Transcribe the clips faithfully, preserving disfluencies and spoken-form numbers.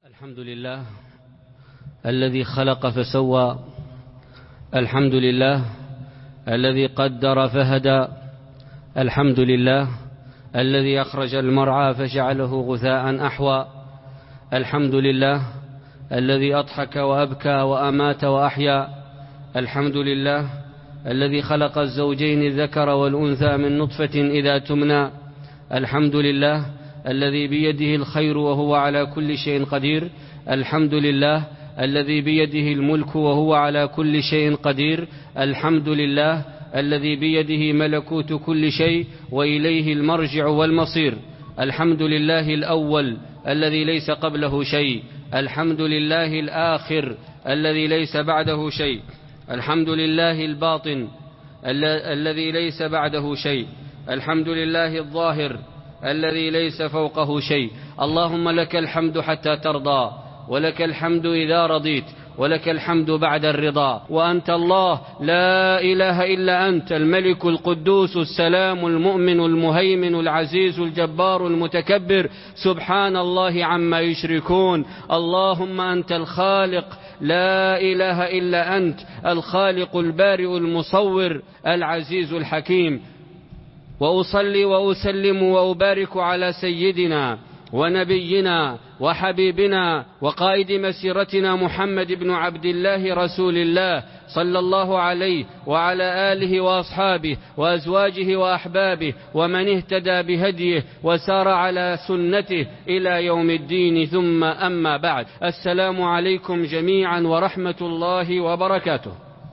الحمد لله الذي خلق فسوى، الحمد لله الذي قدر فهدى، الحمد لله الذي أخرج المرعى فجعله غثاء أحوى، الحمد لله الذي أضحك وأبكى وأمات وأحيا، الحمد لله الذي خلق الزوجين الذكر والأنثى من نطفة إذا تمنى، الحمد لله الذي بيده الخير وهو على كل شيء قدير، الحمد لله الذي بيده الملك وهو على كل شيء قدير، الحمد لله الذي بيده ملكوت كل شيء وإليه المرجع والمصير، الحمد لله الأول الذي ليس قبله شيء، الحمد لله الآخر الذي ليس بعده شيء، الحمد لله الباطن الذي ليس بعده شيء، الحمد لله الظاهر الذي ليس فوقه شيء. اللهم لك الحمد حتى ترضى، ولك الحمد إذا رضيت، ولك الحمد بعد الرضا، وأنت الله لا إله إلا أنت، الملك القدوس السلام المؤمن المهيمن العزيز الجبار المتكبر، سبحان الله عما يشركون. اللهم أنت الخالق لا إله إلا أنت، الخالق البارئ المصور العزيز الحكيم. وأصلي وأسلم وأبارك على سيدنا ونبينا وحبيبنا وقائد مسيرتنا محمد بن عبد الله رسول الله صلى الله عليه وعلى آله وأصحابه وأزواجه وأحبابه ومن اهتدى بهديه وسار على سنته إلى يوم الدين، ثم أما بعد. السلام عليكم جميعا ورحمة الله وبركاته.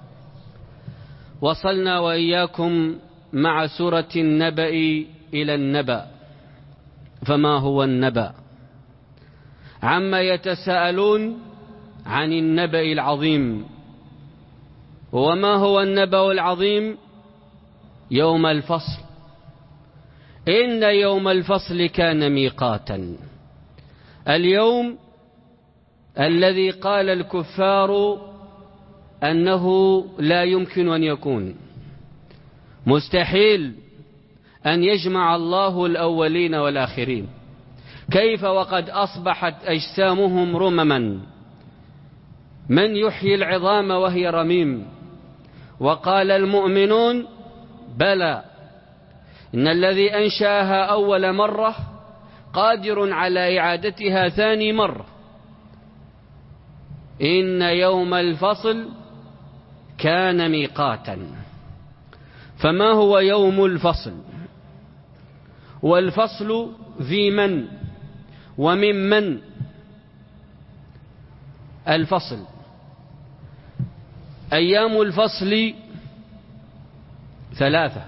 وصلنا وإياكم مع سورة النبأ إلى النبأ. فما هو النبأ؟ عما يتساءلون عن النبأ العظيم. وما هو النبأ العظيم؟ يوم الفصل. إن يوم الفصل كان ميقاتا. اليوم الذي قال الكفار أنه لا يمكن أن يكون، مستحيل أن يجمع الله الأولين والآخرين، كيف وقد أصبحت أجسامهم رمما؟ من يحيي العظام وهي رميم؟ وقال المؤمنون بلى، إن الذي أنشأها أول مرة قادر على إعادتها ثاني مرة. إن يوم الفصل كان ميقاتا. فما هو يوم الفصل؟ والفصل ذي من ومن من؟ الفصل أيام الفصل ثلاثة.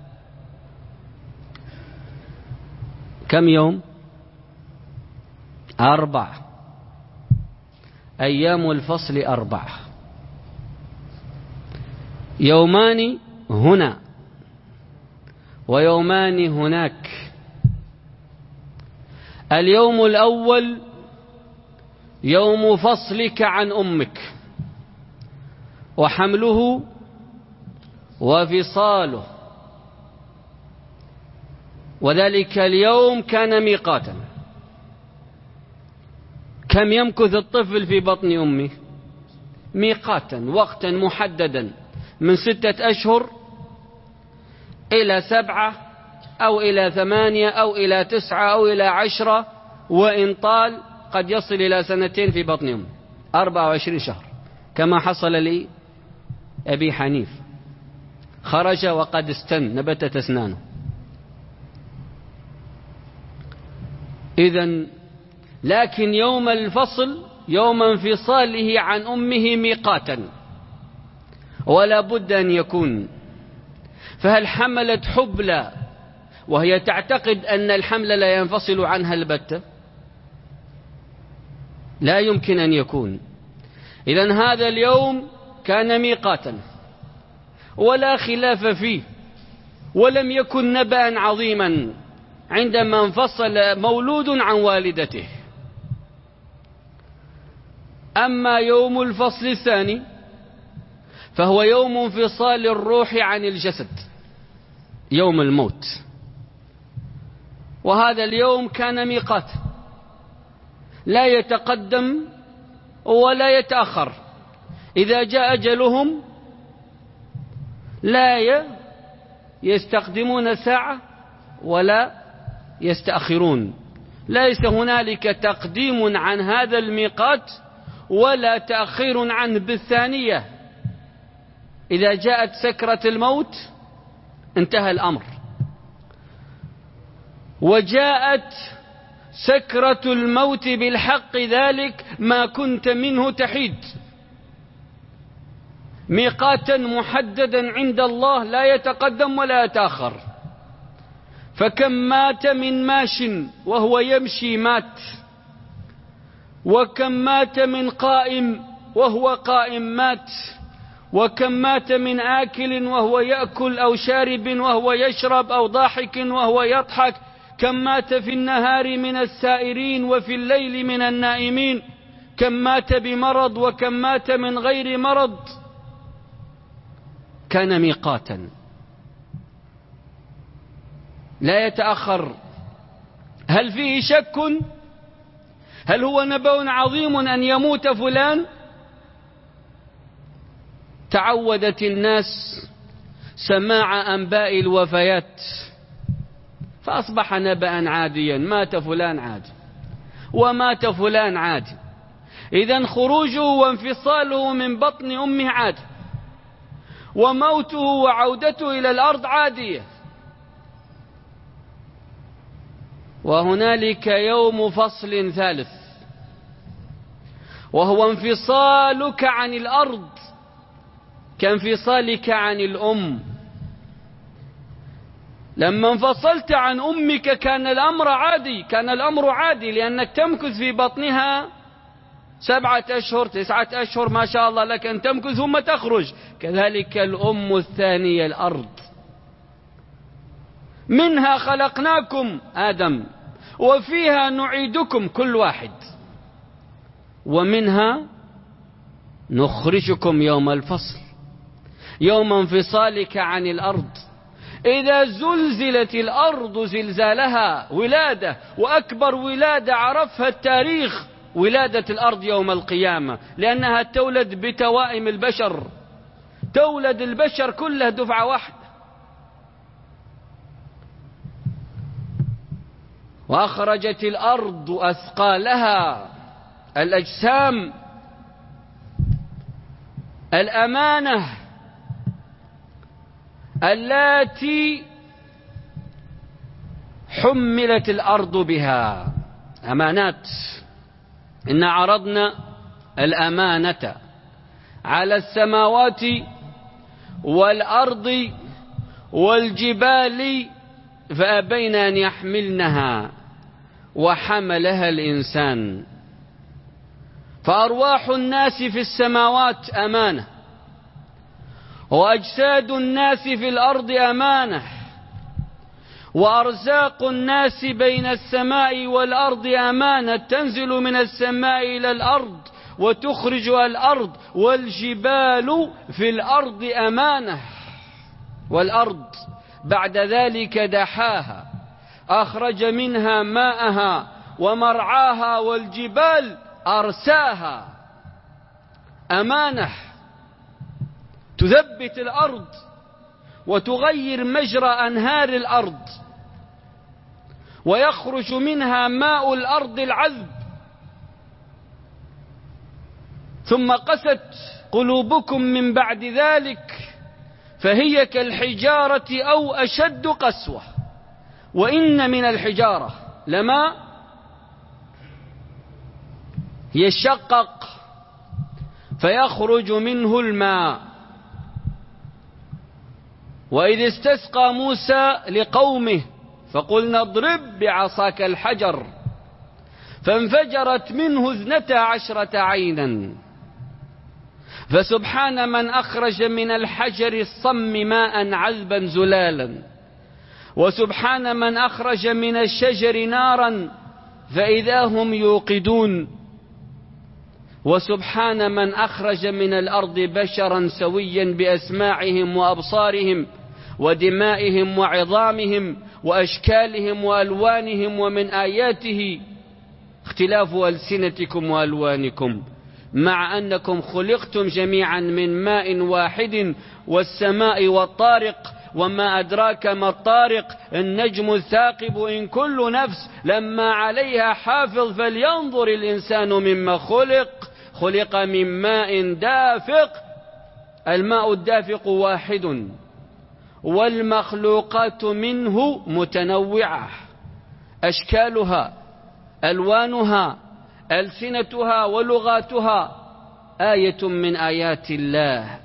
كم يوم؟ أربعة. أيام الفصل أربعة، يومان هنا ويومان هناك. اليوم الأول يوم فصلك عن أمك، وحمله وفصاله، وذلك اليوم كان ميقاتا. كم يمكث الطفل في بطن أمه؟ ميقاتا، وقتا محددا، من ستة أشهر إلى سبعة أو إلى ثمانية أو إلى تسعة أو إلى عشرة، وإن طال قد يصل إلى سنتين في بطن أمه، أربعة وعشرين شهر، كما حصل لي أبي حنيف، خرج وقد استن نبتت أسنانه. إذن لكن يوم الفصل يوم انفصاله عن أمه ميقاتا، ولا بد أن يكون. فهل حملت حبلى وهي تعتقد أن الحمل لا ينفصل عنها البتة؟ لا يمكن أن يكون. إذن هذا اليوم كان ميقاتا ولا خلاف فيه، ولم يكن نبأ عظيما عندما انفصل مولود عن والدته. أما يوم الفصل الثاني فهو يوم انفصال الروح عن الجسد، يوم الموت، وهذا اليوم كان ميقات. لا يتقدم ولا يتأخر. إذا جاء أجلهم لا يستقدمون ساعة ولا يستأخرون. ليس هنالك تقديم عن هذا الميقات ولا تأخير عنه بالثانية. إذا جاءت سكرة الموت انتهى الأمر. وجاءت سكرة الموت بالحق ذلك ما كنت منه تحيد، ميقاتا محددا عند الله لا يتقدم ولا يتأخر. فكم مات من ماش وهو يمشي مات، وكم مات من قائم وهو قائم مات، وكم مات من آكل وهو يأكل أو شارب وهو يشرب أو ضاحك وهو يضحك، كم مات في النهار من السائرين وفي الليل من النائمين، كم مات بمرض وكم مات من غير مرض. كان ميقاتا لا يتأخر. هل فيه شك؟ هل هو نبأ عظيم أن يموت فلان؟ تعودت الناس سماع أنباء الوفيات فأصبح نبأ عاديا، مات فلان عادي ومات فلان عادي. إذن خروجه وانفصاله من بطن أمه عادي، وموته وعودته إلى الأرض عادية. وهنالك يوم فصل ثالث وهو انفصالك عن الأرض كانفصالك عن الأم. لما انفصلت عن أمك كان الأمر عادي، كان الأمر عادي لأنك تمكث في بطنها سبعة أشهر تسعة أشهر ما شاء الله لك أن تمكث ثم تخرج. كذلك الأم الثانية الأرض، منها خلقناكم آدم وفيها نعيدكم كل واحد، ومنها نخرجكم يوم الفصل، يوم انفصالك عن الأرض. إذا زلزلت الأرض زلزالها ولادة، وأكبر ولادة عرفها التاريخ ولادة الأرض يوم القيامة، لأنها تولد بتوائم البشر، تولد البشر كله دفعة واحدة. وأخرجت الأرض أثقالها، الأجسام، الأمانة التي حملت الأرض بها، أمانات. إن عرضنا الأمانة على السماوات والأرض والجبال فأبين أن يحملنها وحملها الإنسان. فأرواح الناس في السماوات أمانة، وأجساد الناس في الأرض أمانة، وأرزاق الناس بين السماء والأرض أمانة، تنزل من السماء إلى الأرض وتخرج الأرض، والجبال في الأرض أمانة. والأرض بعد ذلك دحاها، أخرج منها ماءها ومرعاها، والجبال أرساها، أمانة تثبت الأرض وتغير مجرى أنهار الأرض، ويخرج منها ماء الأرض العذب. ثم قست قلوبكم من بعد ذلك فهي كالحجارة أو أشد قسوة، وإن من الحجارة لما يشقق فيخرج منه الماء. وإذ استسقى موسى لقومه فقلنا اضرب بعصاك الحجر فانفجرت منه اثنتا عشرة عينا. فسبحان من أخرج من الحجر الصم ماء عذبا زلالا، وسبحان من أخرج من الشجر نارا فإذا هم يوقدون، وسبحان من أخرج من الأرض بشرا سويا بأسماعهم وأبصارهم ودمائهم وعظامهم وأشكالهم وألوانهم، ومن آياته اختلاف ألسنتكم وألوانكم، مع أنكم خلقتم جميعا من ماء واحد والسماء والطارق، وما أدراك ما الطارق، النجم الثاقب، إن كل نفس لما عليها حافظ، فلينظر الإنسان مما خلق، خلق من ماء دافق. الماء الدافق واحد، والمخلوقات منه متنوعة، أشكالها، ألوانها، ألسنتها ولغاتها، آية من آيات الله.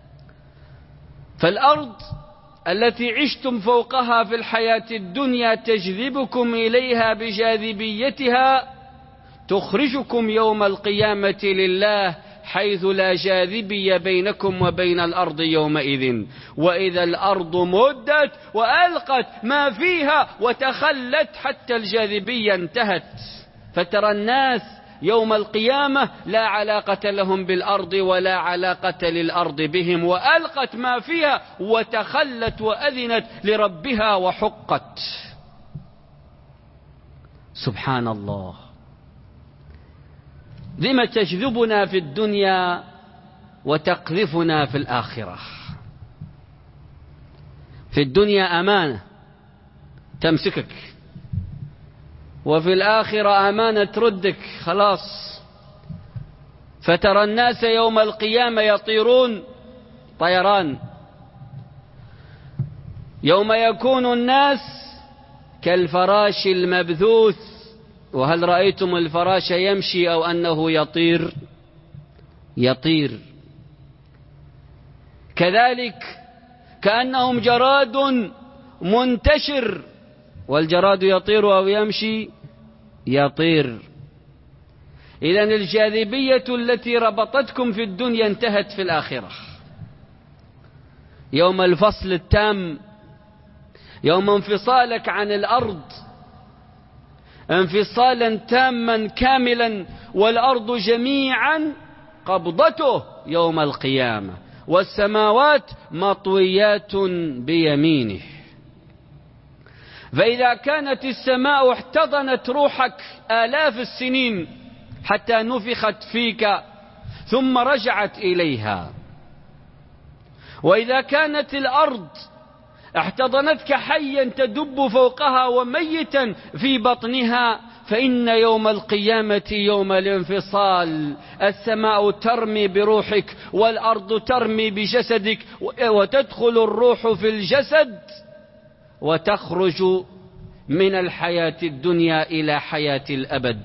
فالأرض التي عشتم فوقها في الحياة الدنيا تجذبكم إليها بجاذبيتها، تخرجكم يوم القيامة لله، حيث لا جاذبية بينكم وبين الأرض يومئذ. وإذا الأرض مدت وألقت ما فيها وتخلت، حتى الجاذبية انتهت. فترى الناس يوم القيامة لا علاقة لهم بالأرض ولا علاقة للأرض بهم، وألقت ما فيها وتخلت وأذنت لربها وحقت. سبحان الله. لم تجذبنا في الدنيا وتقذفنا في الآخرة؟ في الدنيا أمانة تمسكك، وفي الآخرة أمانة تردك، خلاص. فترى الناس يوم القيامة يطيرون طيران، يوم يكون الناس كالفراش المبثوث. وهل رأيتم الفراش يمشي أو أنه يطير؟ يطير. كذلك كأنهم جراد منتشر، والجراد يطير أو يمشي؟ يطير. إذن الجاذبية التي ربطتكم في الدنيا انتهت في الآخرة. يوم الفصل التام، يوم انفصالك عن الأرض انفصالا تاما كاملا، والأرض جميعا قبضته يوم القيامة، والسماوات مطويات بيمينه. فإذا كانت السماء احتضنت روحك آلاف السنين حتى نفخت فيك ثم رجعت إليها، وإذا كانت الأرض احتضنتك حيا تدب فوقها وميتا في بطنها، فإن يوم القيامة يوم الانفصال السماء ترمي بروحك والأرض ترمي بجسدك، وتدخل الروح في الجسد وتخرج من الحياة الدنيا إلى حياة الأبد.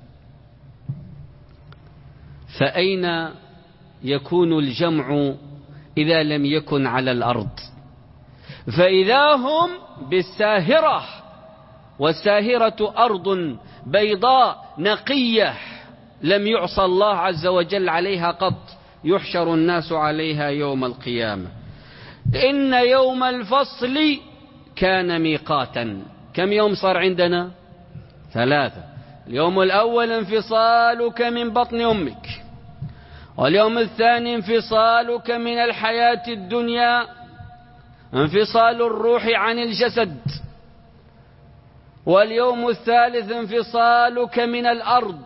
فأين يكون الجمع إذا لم يكن على الأرض؟ فإذا هم بالساهرة، والساهرة أرض بيضاء نقية لم يعصى الله عز وجل عليها قط، يحشر الناس عليها يوم القيامة. إن يوم الفصل كان ميقاتا. كم يوم صار عندنا؟ ثلاثة. اليوم الأول انفصالك من بطن أمك، واليوم الثاني انفصالك من الحياة الدنيا، انفصال الروح عن الجسد، واليوم الثالث انفصالك من الأرض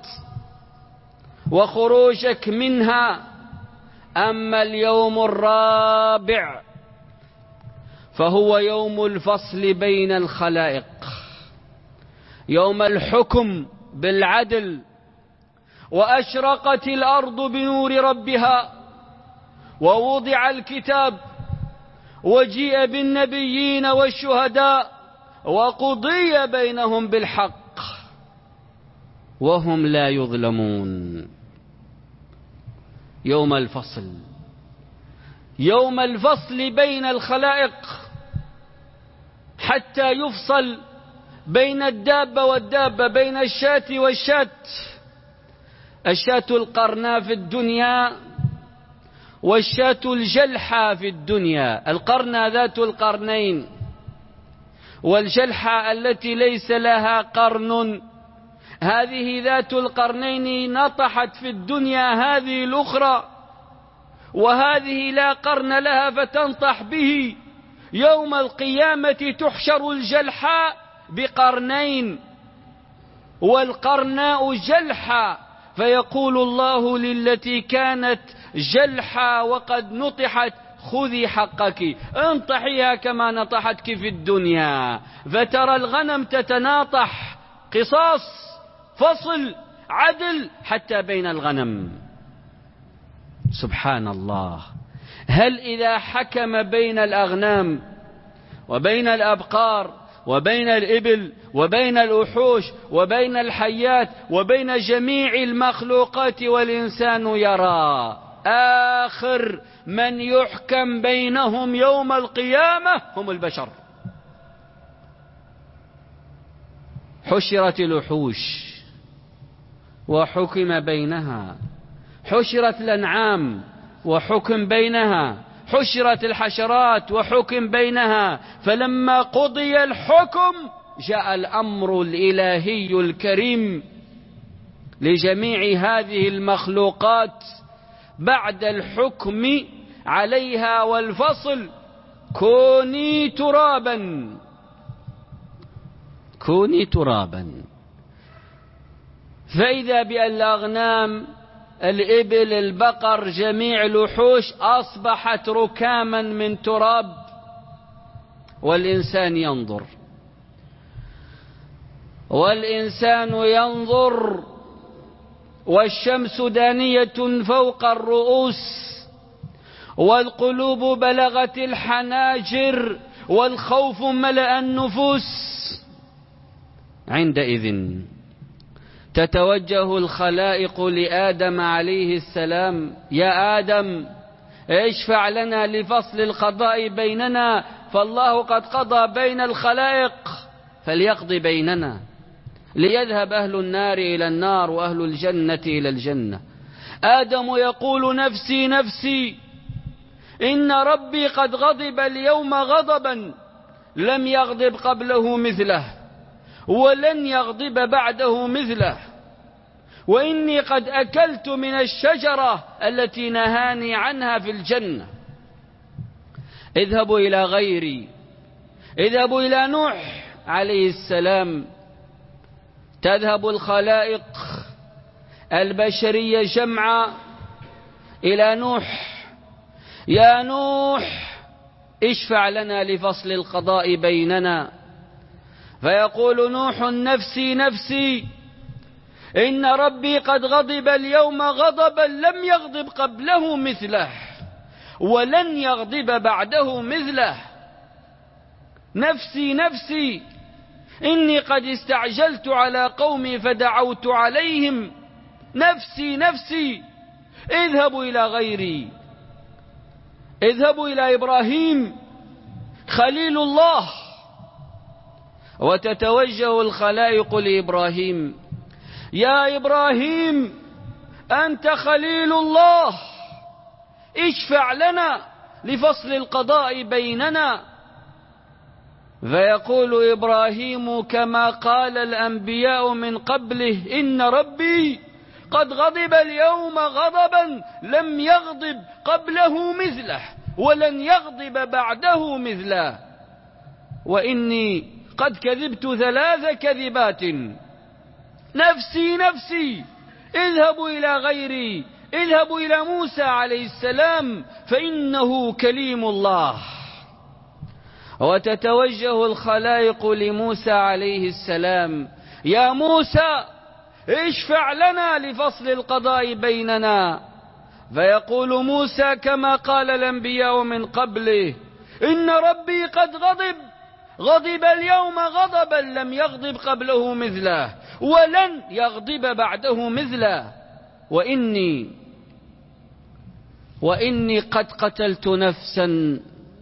وخروجك منها. أما اليوم الرابع فهو يوم الفصل بين الخلائق، يوم الحكم بالعدل، وأشرقت الأرض بنور ربها، ووضع الكتاب، وجيء بالنبيين والشهداء، وقضي بينهم بالحق وهم لا يظلمون. يوم الفصل، يوم الفصل بين الخلائق، حتى يفصل بين الدابة والدابة، بين الشاة والشاة. الشاة القرناء في الدنيا والشاة الجلحى في الدنيا. القرناء ذات القرنين، والجلحى التي ليس لها قرن، هذه ذات القرنين نطحت في الدنيا هذه الأخرى، وهذه لا قرن لها فتنطح به. يوم القيامة تحشر الجلحى بقرنين، والقرناء جلحا، فيقول الله للتي كانت جلحا وقد نطحت خذي حقك، انطحيها كما نطحتك في الدنيا. فترى الغنم تتناطح، قصاص، فصل، عدل حتى بين الغنم. سبحان الله. هل إذا حكم بين الأغنام وبين الأبقار وبين الإبل وبين الوحوش وبين الحيات وبين جميع المخلوقات والإنسان يرى، آخر من يحكم بينهم يوم القيامة هم البشر. حشرت الوحوش وحكم بينها، حشرت الأنعام وحكم بينها، حشرت الحشرات وحكم بينها. فلما قضي الحكم جاء الأمر الإلهي الكريم لجميع هذه المخلوقات بعد الحكم عليها والفصل: كوني ترابا، كوني ترابا. فإذا بالأغنام، الإبل، البقر، جميع الوحوش أصبحت ركاما من تراب، والإنسان ينظر، والإنسان ينظر والشمس دانية فوق الرؤوس، والقلوب بلغت الحناجر، والخوف ملأ النفوس. عندئذ تتوجه الخلائق لآدم عليه السلام: يا آدم، اشفع لنا لفصل القضاء بيننا، فالله قد قضى بين الخلائق فليقضي بيننا، ليذهب أهل النار إلى النار وأهل الجنة إلى الجنة. آدم يقول: نفسي نفسي، إن ربي قد غضب اليوم غضبا لم يغضب قبله مثله ولن يغضب بعده مثله، وإني قد أكلت من الشجرة التي نهاني عنها في الجنة. اذهبوا إلى غيري، اذهبوا إلى نوح عليه السلام. تذهب الخلائق البشرية جمعا إلى نوح: يا نوح، اشفع لنا لفصل القضاء بيننا. فيقول نوح: نفسي نفسي، إن ربي قد غضب اليوم غضبا لم يغضب قبله مثله ولن يغضب بعده مثله. نفسي نفسي، إني قد استعجلت على قومي فدعوت عليهم. نفسي نفسي، اذهبوا إلى غيري، اذهبوا إلى إبراهيم خليل الله. وتتوجه الخلائق لإبراهيم: يا إبراهيم، أنت خليل الله، اشفع لنا لفصل القضاء بيننا. فيقول إبراهيم كما قال الأنبياء من قبله: إن ربي قد غضب اليوم غضبا لم يغضب قبله مثله ولن يغضب بعده مثله، وإني قد كذبت ثلاث كذبات. نفسي نفسي، اذهبوا إلى غيري، اذهبوا إلى موسى عليه السلام فإنه كليم الله. وتتوجه الخلائق لموسى عليه السلام: يا موسى، اشفع لنا لفصل القضاء بيننا. فيقول موسى كما قال الأنبياء من قبله: إن ربي قد غضب غضب اليوم غضبا لم يغضب قبله مثله ولن يغضب بعده مثله، وإني وإني قد قتلت نفسا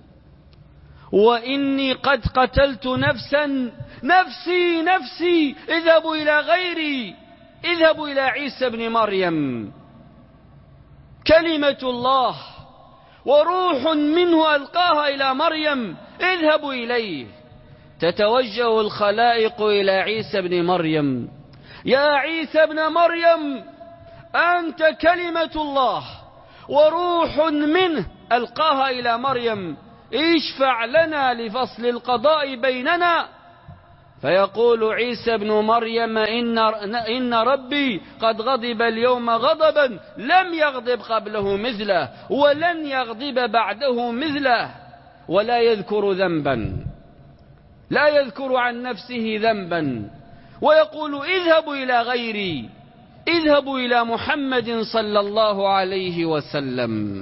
وإني قد قتلت نفسا نفسي نفسي، اذهبوا إلى غيري، اذهبوا إلى عيسى بن مريم كلمة الله وروح منه ألقاها إلى مريم، اذهبوا إليه. تتوجه الخلائق إلى عيسى بن مريم: يا عيسى بن مريم، أنت كلمة الله وروح منه ألقاها إلى مريم، اشفع لنا لفصل القضاء بيننا. فيقول عيسى ابن مريم إن, إن ربي قد غضب اليوم غضبا لم يغضب قبله مثله ولن يغضب بعده مثله، ولا يذكر ذنبا، لا يذكر عن نفسه ذنبا، ويقول اذهبوا إلى غيري، اذهبوا إلى محمد صلى الله عليه وسلم.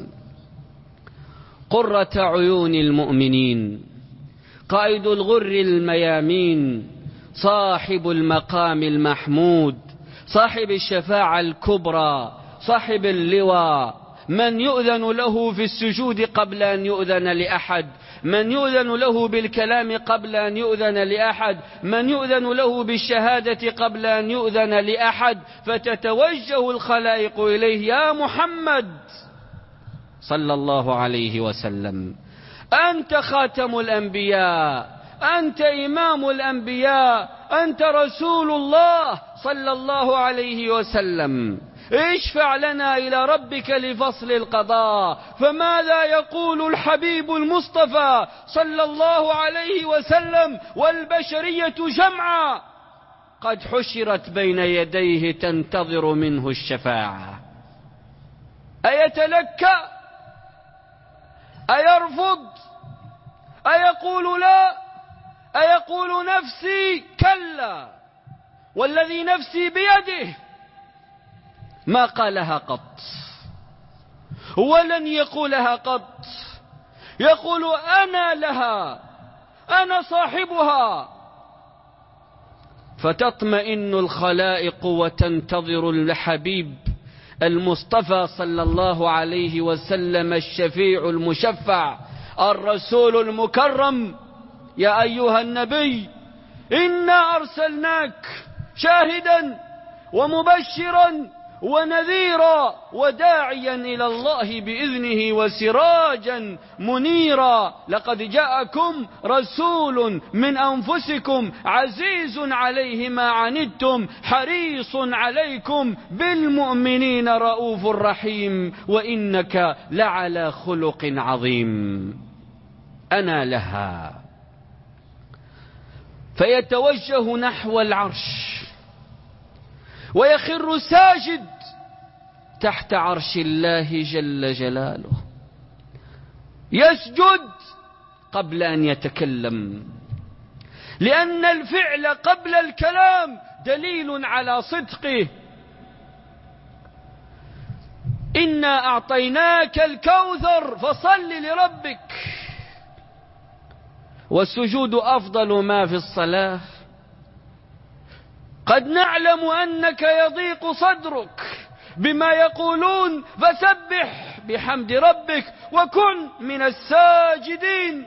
قرة عيون المؤمنين، قائد الغر الميامين، صاحب المقام المحمود، صاحب الشفاعة الكبرى، صاحب اللواء، من يؤذن له في السجود قبل أن يؤذن لأحد، من يؤذن له بالكلام قبل أن يؤذن لأحد، من يؤذن له بالشهادة قبل أن يؤذن لأحد، فتتوجه الخلائق إليه: يا محمد صلى الله عليه وسلم، أنت خاتم الأنبياء، أنت إمام الأنبياء، أنت رسول الله صلى الله عليه وسلم، اشفع لنا إلى ربك لفصل القضاء. فماذا يقول الحبيب المصطفى صلى الله عليه وسلم والبشرية جمعا قد حشرت بين يديه تنتظر منه الشفاعة؟ أيتلكأ؟ أيرفض؟ أيقول لا؟ أيقول نفسي كلا والذي نفسي بيده؟ ما قالها قط ولن يقولها قط، يقول أنا لها، أنا صاحبها. فتطمئن الخلائق وتنتظر الحبيب المصطفى صلى الله عليه وسلم الشفيع المشفع الرسول المكرم: يا أيها النبي إنا أرسلناك شاهدا ومبشرا ونذيرا وداعيا إلى الله بإذنه وسراجا منيرا، لقد جاءكم رسول من أنفسكم عزيز عليه ما عنتم حريص عليكم بالمؤمنين رؤوف رحيم وإنك لعلى خلق عظيم. أنا لها. فيتوجه نحو العرش ويخر ساجد تحت عرش الله جل جلاله، يسجد قبل أن يتكلم، لأن الفعل قبل الكلام دليل على صدقه. إنا أعطيناك الكوثر فصل لربك. والسجود أفضل ما في الصلاة. قد نعلم أنك يضيق صدرك بما يقولون، فسبح بحمد ربك وكن من الساجدين،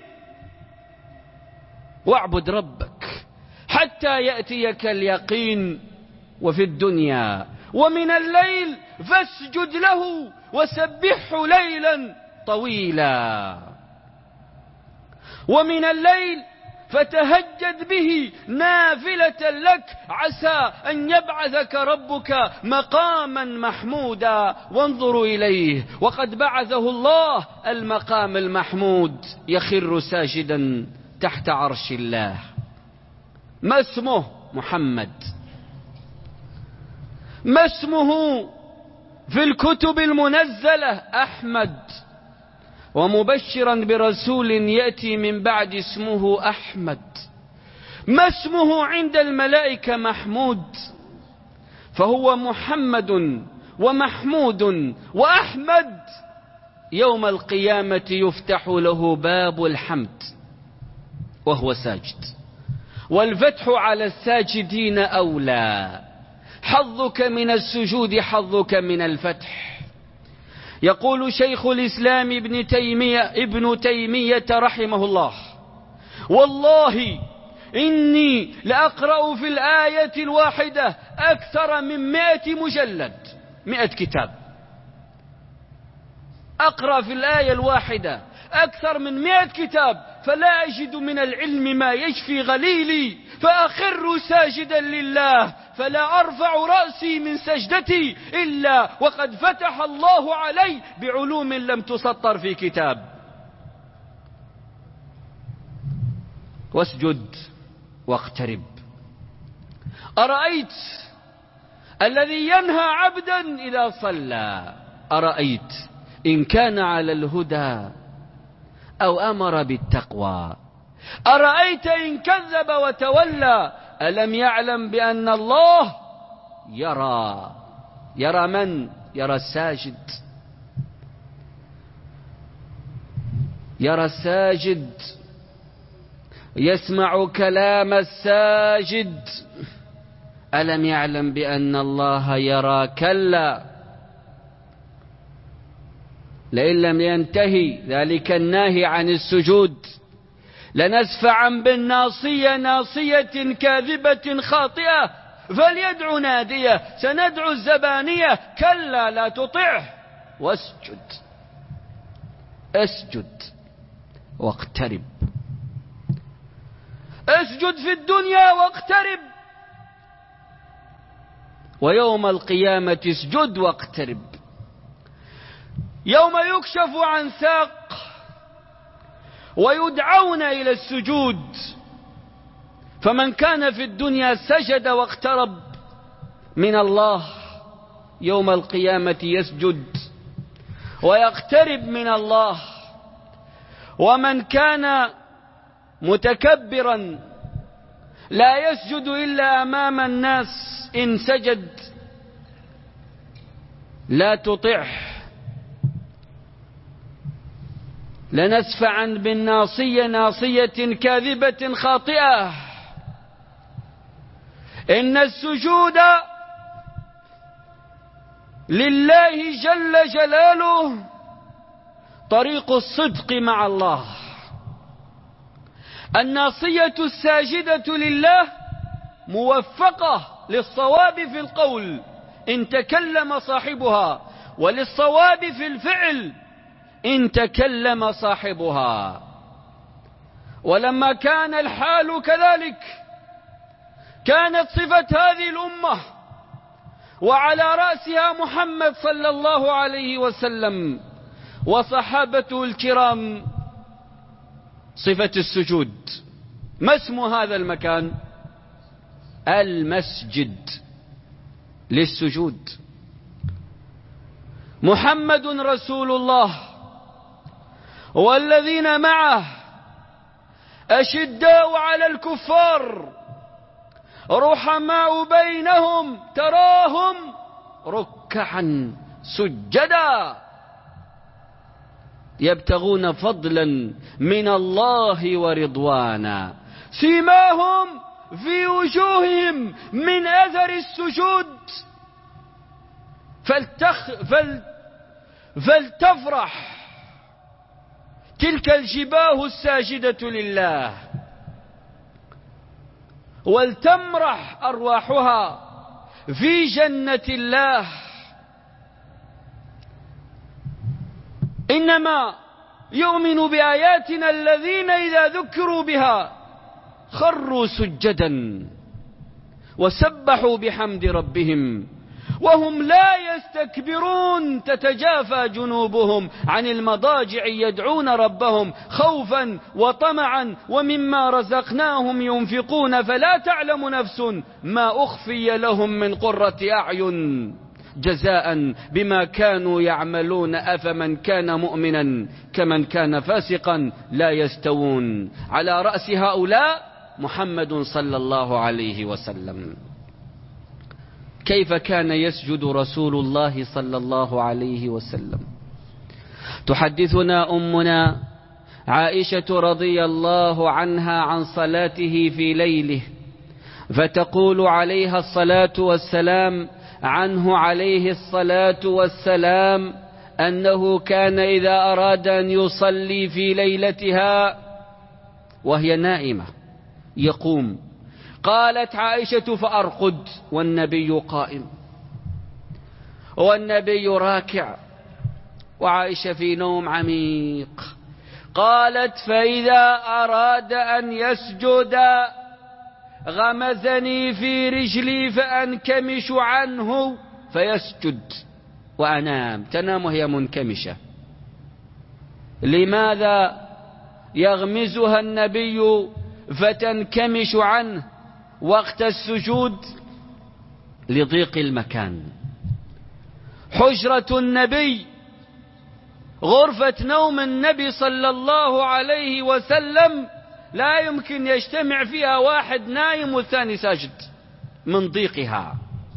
واعبد ربك حتى يأتيك اليقين. وفي الدنيا ومن الليل فاسجد له وسبحه ليلا طويلا، ومن الليل فتهجد به نافلة لك عسى أن يبعثك ربك مقاما محمودا. وانظروا إليه وقد بعثه الله المقام المحمود، يخر ساجدا تحت عرش الله. ما اسمه؟ محمد. ما اسمه في الكتب المنزلة؟ أحمد. ومبشرا برسول يأتي من بعد اسمه أحمد. ما اسمه عند الملائكة؟ محمود. فهو محمد ومحمود وأحمد. يوم القيامة يفتح له باب الحمد وهو ساجد، والفتح على الساجدين أولى. حظك من السجود حظك من الفتح. يقول شيخ الإسلام ابن تيمية, ابن تيمية رحمه الله: والله إني لأقرأ في الآية الواحدة أكثر من مئة مجلد، مئة كتاب. أقرأ في الآية الواحدة أكثر من مئة كتاب، فلا أجد من العلم ما يشفي غليلي، فأخر ساجدا لله، فلا أرفع رأسي من سجدتي إلا وقد فتح الله علي بعلوم لم تسطر في كتاب. واسجد واقترب. أرأيت الذي ينهى عبدا إذا صلى، أرأيت إن كان على الهدى أو أمر بالتقوى، أرأيت إن كذب وتولى، ألم يعلم بأن الله يرى؟ يرى من؟ يرى الساجد، يرى الساجد، يسمع كلام الساجد. ألم يعلم بأن الله يرى؟ كلا، لئن لم ينتهي ذلك الناهي عن السجود لنسفعا بالناصية، ناصية كاذبة خاطئة، فليدع نادية، سندعو الزبانية، كلا لا تطعه واسجد. اسجد واقترب، اسجد في الدنيا واقترب، ويوم القيامة اسجد واقترب. يوم يكشف عن ساق ويدعون إلى السجود، فمن كان في الدنيا سجد واقترب من الله، يوم القيامة يسجد ويقترب من الله. ومن كان متكبرا لا يسجد إلا أمام الناس، إن سجد لا تطعه. لنسفعا بالناصية، ناصية كاذبة خاطئة. إن السجود لله جل جلاله طريق الصدق مع الله. الناصية الساجدة لله موفقة للصواب في القول إن تكلم صاحبها، وللصواب في الفعل إن تكلم صاحبها. ولما كان الحال كذلك كانت صفة هذه الأمة وعلى رأسها محمد صلى الله عليه وسلم وصحابته الكرام صفة السجود. ما اسم هذا المكان؟ المسجد للسجود. محمد رسول الله والذين معه أشداء على الكفار رحماء بينهم، تراهم ركعا سجدا يبتغون فضلا من الله ورضوانا، سيماهم في وجوههم من أثر السجود. فلتخ فل فلتفرح تلك الجباه الساجدة لله، ولتمرح أرواحها في جنة الله. إنما يؤمن بآياتنا الذين إذا ذكروا بها خروا سجدا وسبحوا بحمد ربهم وهم لا يستكبرون، تتجافى جنوبهم عن المضاجع يدعون ربهم خوفا وطمعا ومما رزقناهم ينفقون، فلا تعلم نفس ما أخفي لهم من قرة أعين جزاء بما كانوا يعملون أفمن كان مؤمنا كمن كان فاسقا لا يستوون. على رأس هؤلاء محمد صلى الله عليه وسلم. كيف كان يسجد رسول الله صلى الله عليه وسلم؟ تحدثنا أمنا عائشة رضي الله عنها عن صلاته في ليله، فتقول عليها الصلاة والسلام عنه عليه الصلاة والسلام أنه كان إذا أراد أن يصلي في ليلتها وهي نائمة يقوم. قالت عائشة فأرقد والنبي قائم والنبي راكع وعائشة في نوم عميق. قالت فإذا أراد أن يسجد غمزني في رجلي فأنكمش عنه فيسجد وأنام. تنام وهي منكمشة. لماذا يغمزها النبي فتنكمش عنه وقت السجود لضيق المكان. حجرة النبي، غرفة نوم النبي صلى الله عليه وسلم لا يمكن يجتمع فيها واحد نايم والثاني ساجد من ضيقها.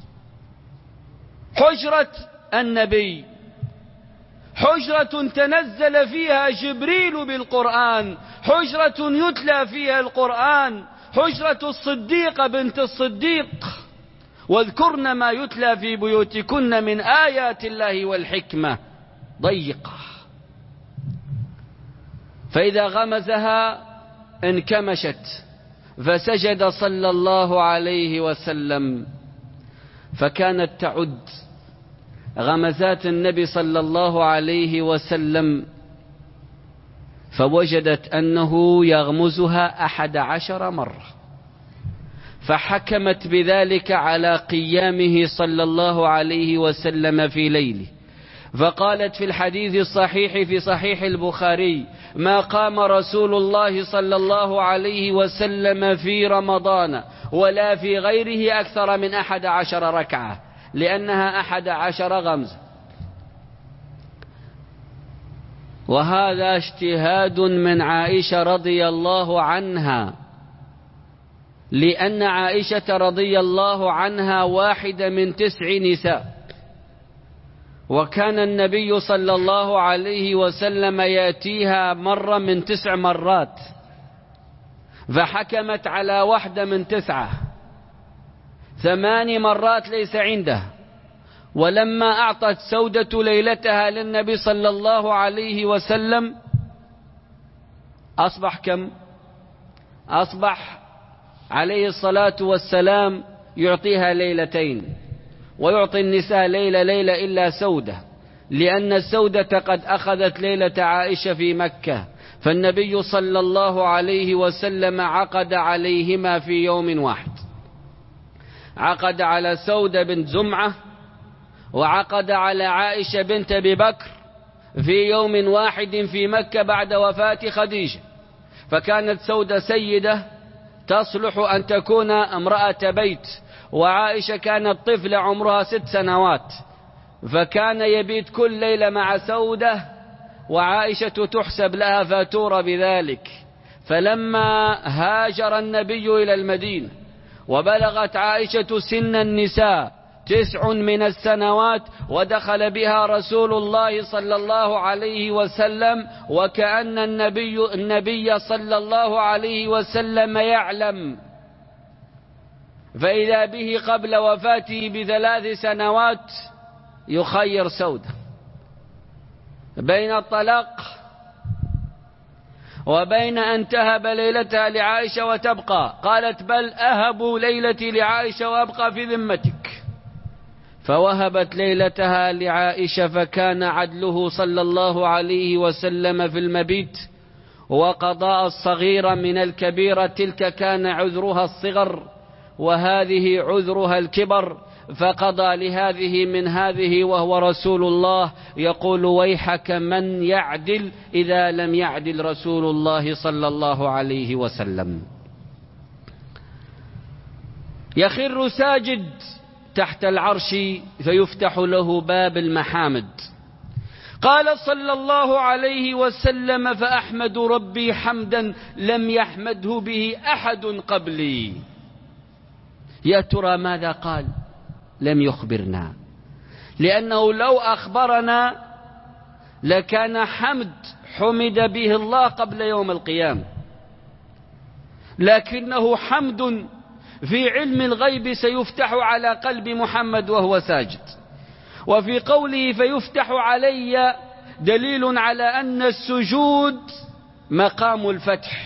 حجرة النبي حجرة تنزل فيها جبريل بالقرآن، حجرة يتلى فيها القرآن، حجرة الصديقة بنت الصديق. واذكرن ما يتلى في بيوتكن من آيات الله والحكمة. ضيقة، فإذا غمزها انكمشت، فسجد صلى الله عليه وسلم. فكانت تعد غمزات النبي صلى الله عليه وسلم، فوجدت أنه يغمزها أحد عشر مرة، فحكمت بذلك على قيامه صلى الله عليه وسلم في ليله. فقالت في الحديث الصحيح في صحيح البخاري: ما قام رسول الله صلى الله عليه وسلم في رمضان ولا في غيره أكثر من أحد عشر ركعة، لأنها أحد عشر غمزة. وهذا اجتهاد من عائشة رضي الله عنها، لأن عائشة رضي الله عنها واحدة من تسع نساء، وكان النبي صلى الله عليه وسلم يأتيها مرة من تسع مرات، فحكمت على واحدة من تسعة، ثمان مرات ليس عنده. ولما أعطت سودة ليلتها للنبي صلى الله عليه وسلم أصبح كم؟ أصبح عليه الصلاة والسلام يعطيها ليلتين، ويعطي النساء ليلة ليلة إلا سودة، لأن السودة قد أخذت ليلة عائشة في مكة، فالنبي صلى الله عليه وسلم عقد عليهما في يوم واحد. عقد على سودة بنت زمعة، وعقد على عائشة بنت أبي بكر في يوم واحد في مكة بعد وفاة خديجة. فكانت سودة سيدة تصلح أن تكون امرأة بيت، وعائشة كانت طفلة عمرها ست سنوات، فكان يبيت كل ليلة مع سودة، وعائشة تحسب لها فاتورة بذلك. فلما هاجر النبي إلى المدينة وبلغت عائشة سن النساء تسع من السنوات، ودخل بها رسول الله صلى الله عليه وسلم، وكأن النبي, النبي صلى الله عليه وسلم يعلم، فإذا به قبل وفاته بثلاث سنوات يخير سودة بين الطلاق وبين أن تهب ليلتها لعائشة وتبقى. قالت: بل أهب ليلتي لعائشة وأبقى في ذمتك. فوهبت ليلتها لعائشة، فكان عدله صلى الله عليه وسلم في المبيت وقضاء الصغيرة من الكبيرة، تلك كان عذرها الصغر وهذه عذرها الكبر، فقضى لهذه من هذه، وهو رسول الله يقول: ويحك من يعدل إذا لم يعدل رسول الله صلى الله عليه وسلم. يخر ساجد تحت العرش فيفتح له باب المحامد. قال صلى الله عليه وسلم: فأحمد ربي حمدا لم يحمده به أحد قبلي. يا ترى ماذا قال؟ لم يخبرنا، لأنه لو أخبرنا لكان حمد حمد به الله قبل يوم القيامة، لكنه حمد في علم الغيب سيفتح على قلب محمد وهو ساجد. وفي قوله فيفتح علي دليل على أن السجود مقام الفتح.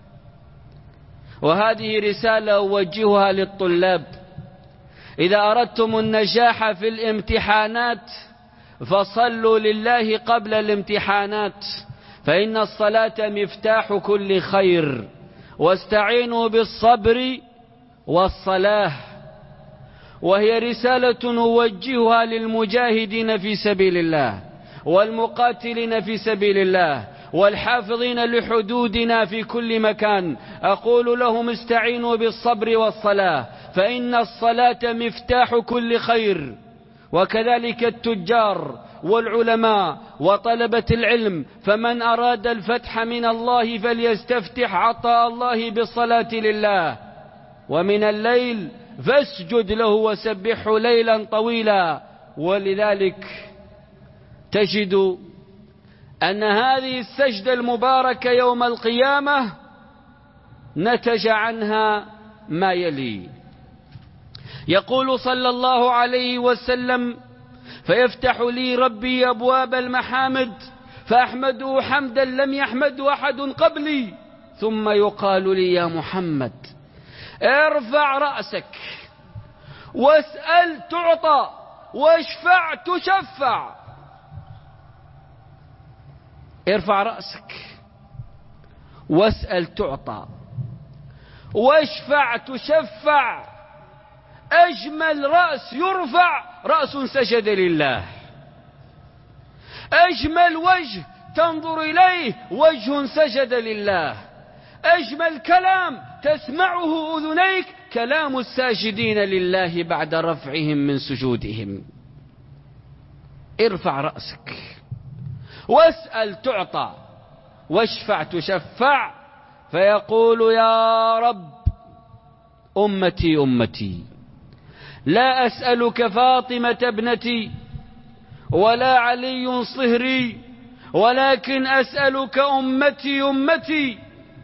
وهذه رسالة أوجهها للطلاب: إذا أردتم النجاح في الامتحانات فصلوا لله قبل الامتحانات، فإن الصلاة مفتاح كل خير، واستعينوا بالصبر والصلاة. وهي رسالة نوجهها للمجاهدين في سبيل الله والمقاتلين في سبيل الله والحافظين لحدودنا في كل مكان. أقول لهم استعينوا بالصبر والصلاة، فإن الصلاة مفتاح كل خير. وكذلك التجار والعلماء وطلبة العلم، فمن أراد الفتح من الله فليستفتح عطاء الله بالصلاة لله. ومن الليل فاسجد له وسبحه ليلا طويلا. ولذلك تجد أن هذه السجدة المباركة يوم القيامة نتج عنها ما يلي. يقول صلى الله عليه وسلم: فيفتح لي ربي أبواب المحامد فأحمده حمدا لم يحمده أحد قبلي، ثم يقال لي: يا محمد ارفع رأسك واسأل تعطى واشفع تشفع. ارفع رأسك واسأل تعطى واشفع تشفع. أجمل رأس يرفع رأس سجد لله، أجمل وجه تنظر إليه وجه سجد لله، أجمل كلام تسمعه أذنيك كلام الساجدين لله بعد رفعهم من سجودهم. ارفع رأسك واسأل تعطى واشفع تشفع. فيقول: يا رب أمتي أمتي، لا أسألك فاطمة ابنتي ولا علي صهري، ولكن أسألك أمتي أمتي.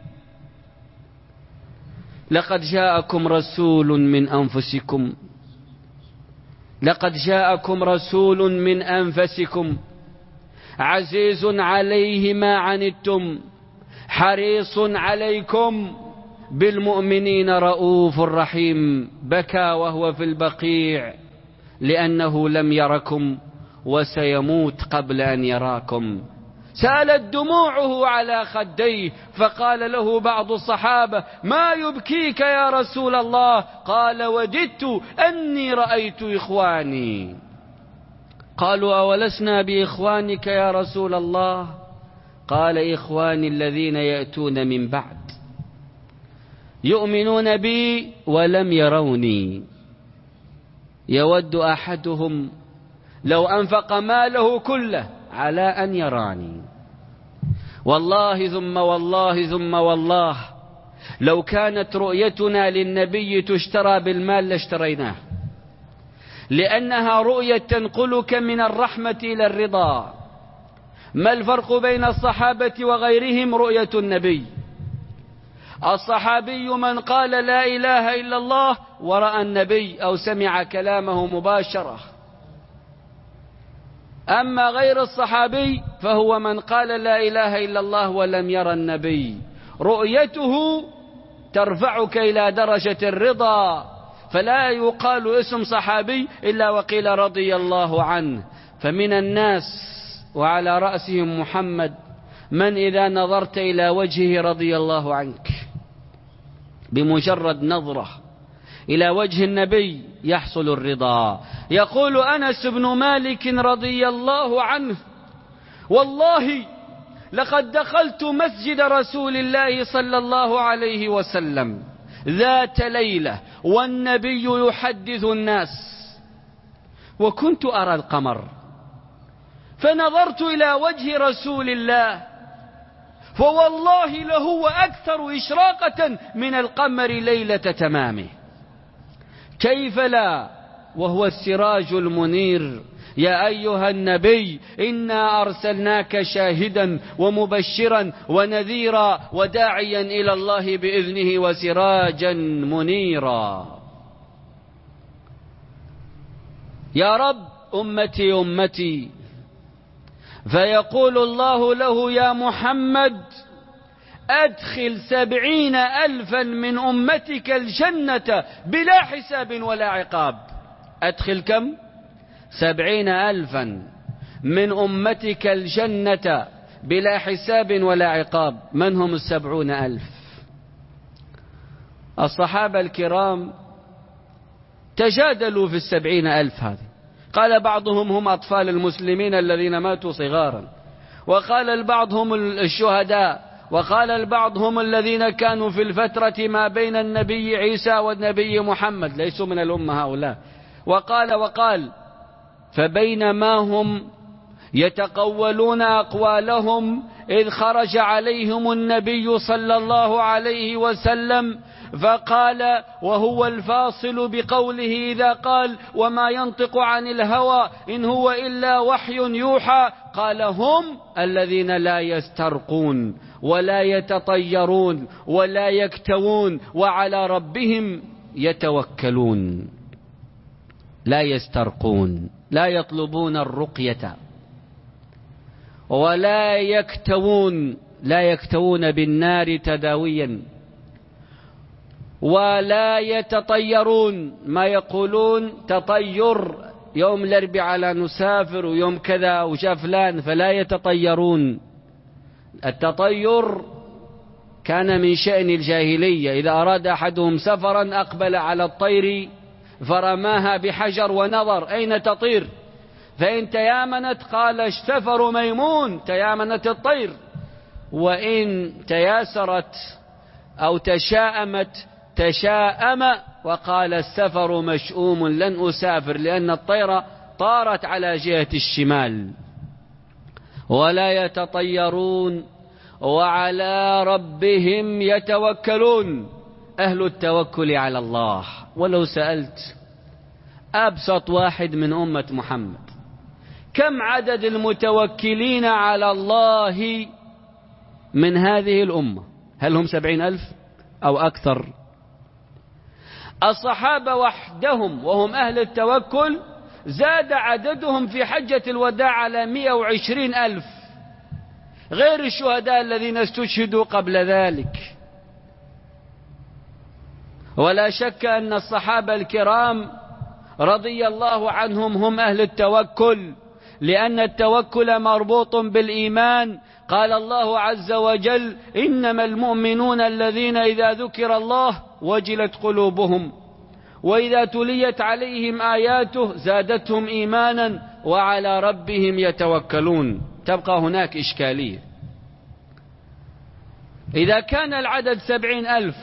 لقد جاءكم رسول من أنفسكم لقد جاءكم رسول من أنفسكم عزيز عليه ما عنتم حريص عليكم بالمؤمنين رؤوف رحيم. بكى وهو في البقيع لأنه لم يركم وسيموت قبل أن يراكم. سالت دموعه على خديه، فقال له بعض الصحابة: ما يبكيك يا رسول الله؟ قال: وددت أني رأيت إخواني. قالوا: أولسنا بإخوانك يا رسول الله؟ قال: إخواني الذين يأتون من بعد يؤمنون بي ولم يروني، يود أحدهم لو أنفق ماله كله على أن يراني. والله ثم والله ثم والله لو كانت رؤيتنا للنبي تشترى بالمال لاشتريناه، لأنها رؤية تنقلك من الرحمة إلى الرضا. ما الفرق بين الصحابة وغيرهم؟ رؤية النبي. الصحابي من قال لا إله إلا الله ورأى النبي أو سمع كلامه مباشرة، أما غير الصحابي فهو من قال لا إله إلا الله ولم يرى النبي. رؤيته ترفعك إلى درجة الرضا، فلا يقال اسم صحابي إلا وقيل رضي الله عنه. فمن الناس وعلى رأسهم محمد من إذا نظرت إلى وجهه رضي الله عنك، بمجرد نظرة إلى وجه النبي يحصل الرضا. يقول أنس بن مالك رضي الله عنه: والله لقد دخلت مسجد رسول الله صلى الله عليه وسلم ذات ليلة والنبي يحدث الناس، وكنت أرى القمر، فنظرت إلى وجه رسول الله فوالله لهو أكثر إشراقة من القمر ليلة تمامه. كيف لا وهو السراج المنير. يا أيها النبي إنا أرسلناك شاهدا ومبشرا ونذيرا وداعيا إلى الله بإذنه وسراجا منيرا. يا رب أمتي أمتي، فيقول الله له: يا محمد أدخل سبعين ألفا من أمتك الجنة بلا حساب ولا عقاب. أدخل كم؟ سبعين ألفا من أمتك الجنة بلا حساب ولا عقاب. من هم السبعون ألف؟ الصحابة الكرام تجادلوا في السبعين ألف هذه. قال بعضهم: هم أطفال المسلمين الذين ماتوا صغارا، وقال البعض هم الشهداء، وقال البعض هم الذين كانوا في الفترة ما بين النبي عيسى والنبي محمد، ليسوا من الأمة هؤلاء. وقال وقال فبينما هم يتقولون أقوالهم إذ خرج عليهم النبي صلى الله عليه وسلم فقال وهو الفاصل بقوله إذا قال وما ينطق عن الهوى إن هو إلا وحي يوحى، قال هم الذين لا يسترقون ولا يتطيرون ولا يكتوون وعلى ربهم يتوكلون. لا يسترقون، لا يطلبون الرقية، ولا يكتوون، لا يكتوون بالنار تداويا، ولا يتطيرون، ما يقولون تطير يوم الأربعاء لا نسافر ويوم كذا وجاء فلان، فلا يتطيرون. التطير كان من شأن الجاهلية، إذا أراد أحدهم سفرا أقبل على الطير فرماها بحجر ونظر أين تطير، فإن تيامنت قال السفر ميمون، تيامنت الطير، وإن تياسرت أو تشاءمت تشاءم وقال السفر مشؤوم لن أسافر، لأن الطير طارت على جهة الشمال. ولا يتطيرون وعلى ربهم يتوكلون، أهل التوكل على الله. ولو سألت أبسط واحد من أمة محمد كم عدد المتوكلين على الله من هذه الأمة، هل هم سبعين ألف أو أكثر؟ الصحابة وحدهم وهم أهل التوكل زاد عددهم في حجة الوداع على مئة وعشرين ألف، غير الشهداء الذين استشهدوا قبل ذلك. ولا شك أن الصحابة الكرام رضي الله عنهم هم أهل التوكل، لأن التوكل مربوط بالإيمان. قال الله عز وجل إنما المؤمنون الذين إذا ذكر الله وجلت قلوبهم وإذا تليت عليهم آياته زادتهم إيمانا وعلى ربهم يتوكلون. تبقى هناك إشكالية، إذا كان العدد سبعين ألف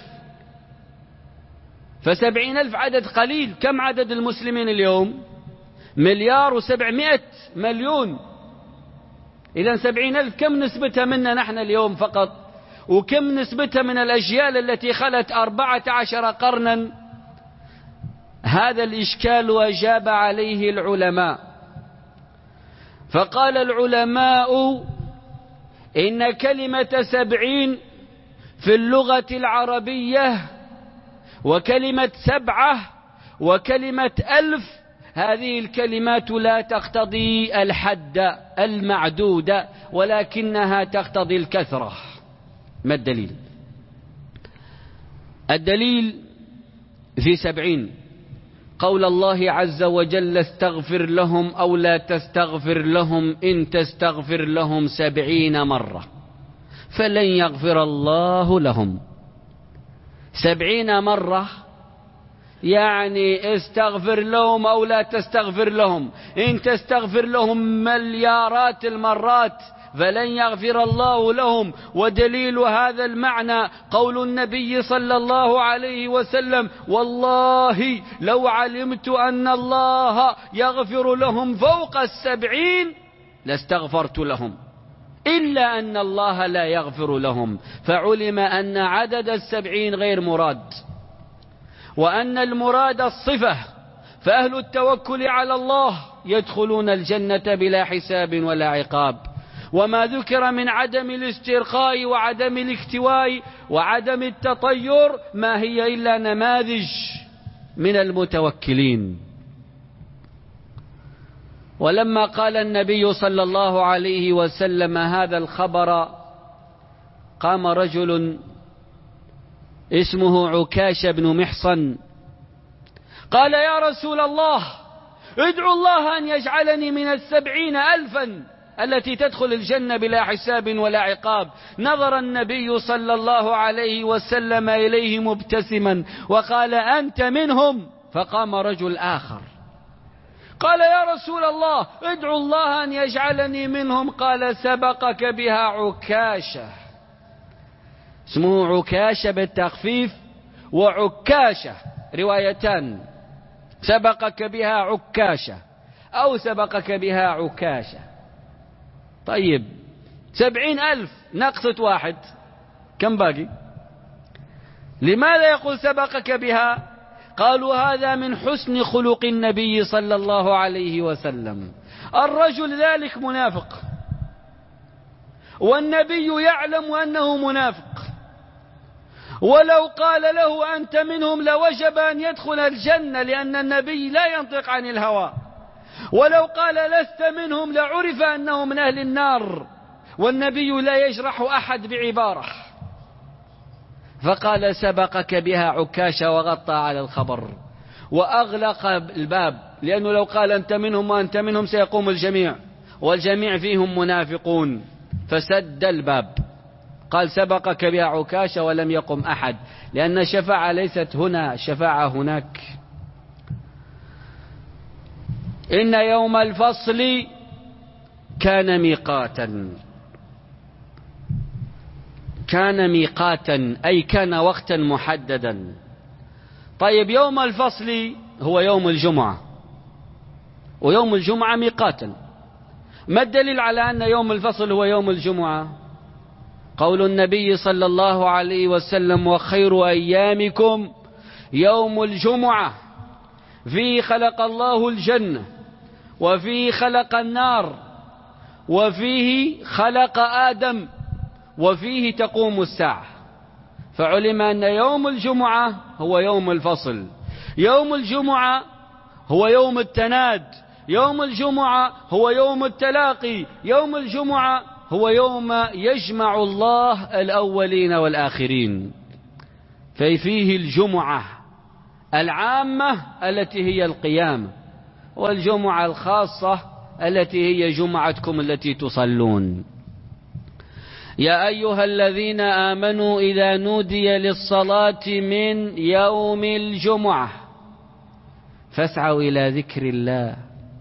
فسبعين ألف عدد قليل، كم عدد المسلمين اليوم؟ مليار وسبعمائة مليون. إذا سبعين ألف كم نسبتها منا نحن اليوم فقط، وكم نسبتها من الأجيال التي خلت أربعة عشر قرنا؟ هذا الإشكال وأجاب عليه العلماء، فقال العلماء إن كلمة سبعين في اللغة العربية وكلمة سبعة وكلمة ألف هذه الكلمات لا تقتضي الحد المعدود ولكنها تقتضي الكثرة. ما الدليل؟ الدليل في سبعين قول الله عز وجل استغفر لهم أو لا تستغفر لهم إن تستغفر لهم سبعين مرة فلن يغفر الله لهم. سبعين مرة يعني استغفر لهم أو لا تستغفر لهم، إن تستغفر لهم مليارات المرات فلن يغفر الله لهم. ودليل هذا المعنى قول النبي صلى الله عليه وسلم والله لو علمت أن الله يغفر لهم فوق السبعين لاستغفرت لهم، إلا أن الله لا يغفر لهم. فعلم أن عدد السبعين غير مراد، وأن المراد الصفة. فأهل التوكل على الله يدخلون الجنة بلا حساب ولا عقاب. وما ذكر من عدم الاسترخاء وعدم الاكتواء وعدم التطير ما هي إلا نماذج من المتوكلين. ولما قال النبي صلى الله عليه وسلم هذا الخبر قام رجل اسمه عكاش بن محصن قال يا رسول الله ادعو الله أن يجعلني من السبعين ألفا التي تدخل الجنة بلا حساب ولا عقاب. نظر النبي صلى الله عليه وسلم إليه مبتسما وقال أنت منهم. فقام رجل آخر قال يا رسول الله ادعو الله أن يجعلني منهم. قال سبقك بها عكاشة. اسمه عكاشة بالتخفيف وعكاشة روايتان، سبقك بها عكاشة أو سبقك بها عكاشة. طيب سبعين ألف نقصة واحد، كم باقي؟ لماذا يقول سبقك بها؟ قالوا هذا من حسن خلق النبي صلى الله عليه وسلم. الرجل ذلك منافق، والنبي يعلم أنه منافق، ولو قال له أنت منهم لوجب أن يدخل الجنة، لأن النبي لا ينطق عن الهوى. ولو قال لست منهم لعرف أنه من أهل النار، والنبي لا يجرح أحد بعبارة. فقال سبقك بها عكاشة وغطى على الخبر وأغلق الباب، لأنه لو قال أنت منهم وأنت منهم سيقوم الجميع، والجميع فيهم منافقون، فسد الباب. قال سبقك بها عكاشة ولم يقم أحد، لأن الشفاعة ليست هنا، الشفاعة هناك. إن يوم الفصل كان ميقاتا، كان ميقاتا أي كان وقتا محددا. طيب يوم الفصل هو يوم الجمعة، ويوم الجمعة ميقاتا. ما الدليل على أن يوم الفصل هو يوم الجمعة؟ قول النبي صلى الله عليه وسلم وخير أيامكم يوم الجمعة، فيه خلق الله الجنة، وفيه خلق النار، وفيه خلق آدم، وفيه تقوم الساعة. فعلم أن يوم الجمعة هو يوم الفصل، يوم الجمعة هو يوم التناد، يوم الجمعة هو يوم التلاقي، يوم الجمعة هو يوم يجمع الله الأولين والآخرين. ففيه الجمعة العامة التي هي القيامة، والجمعة الخاصة التي هي جمعتكم التي تصلون. يا أيها الذين آمنوا إذا نودي للصلاة من يوم الجمعة فاسعوا إلى ذكر الله.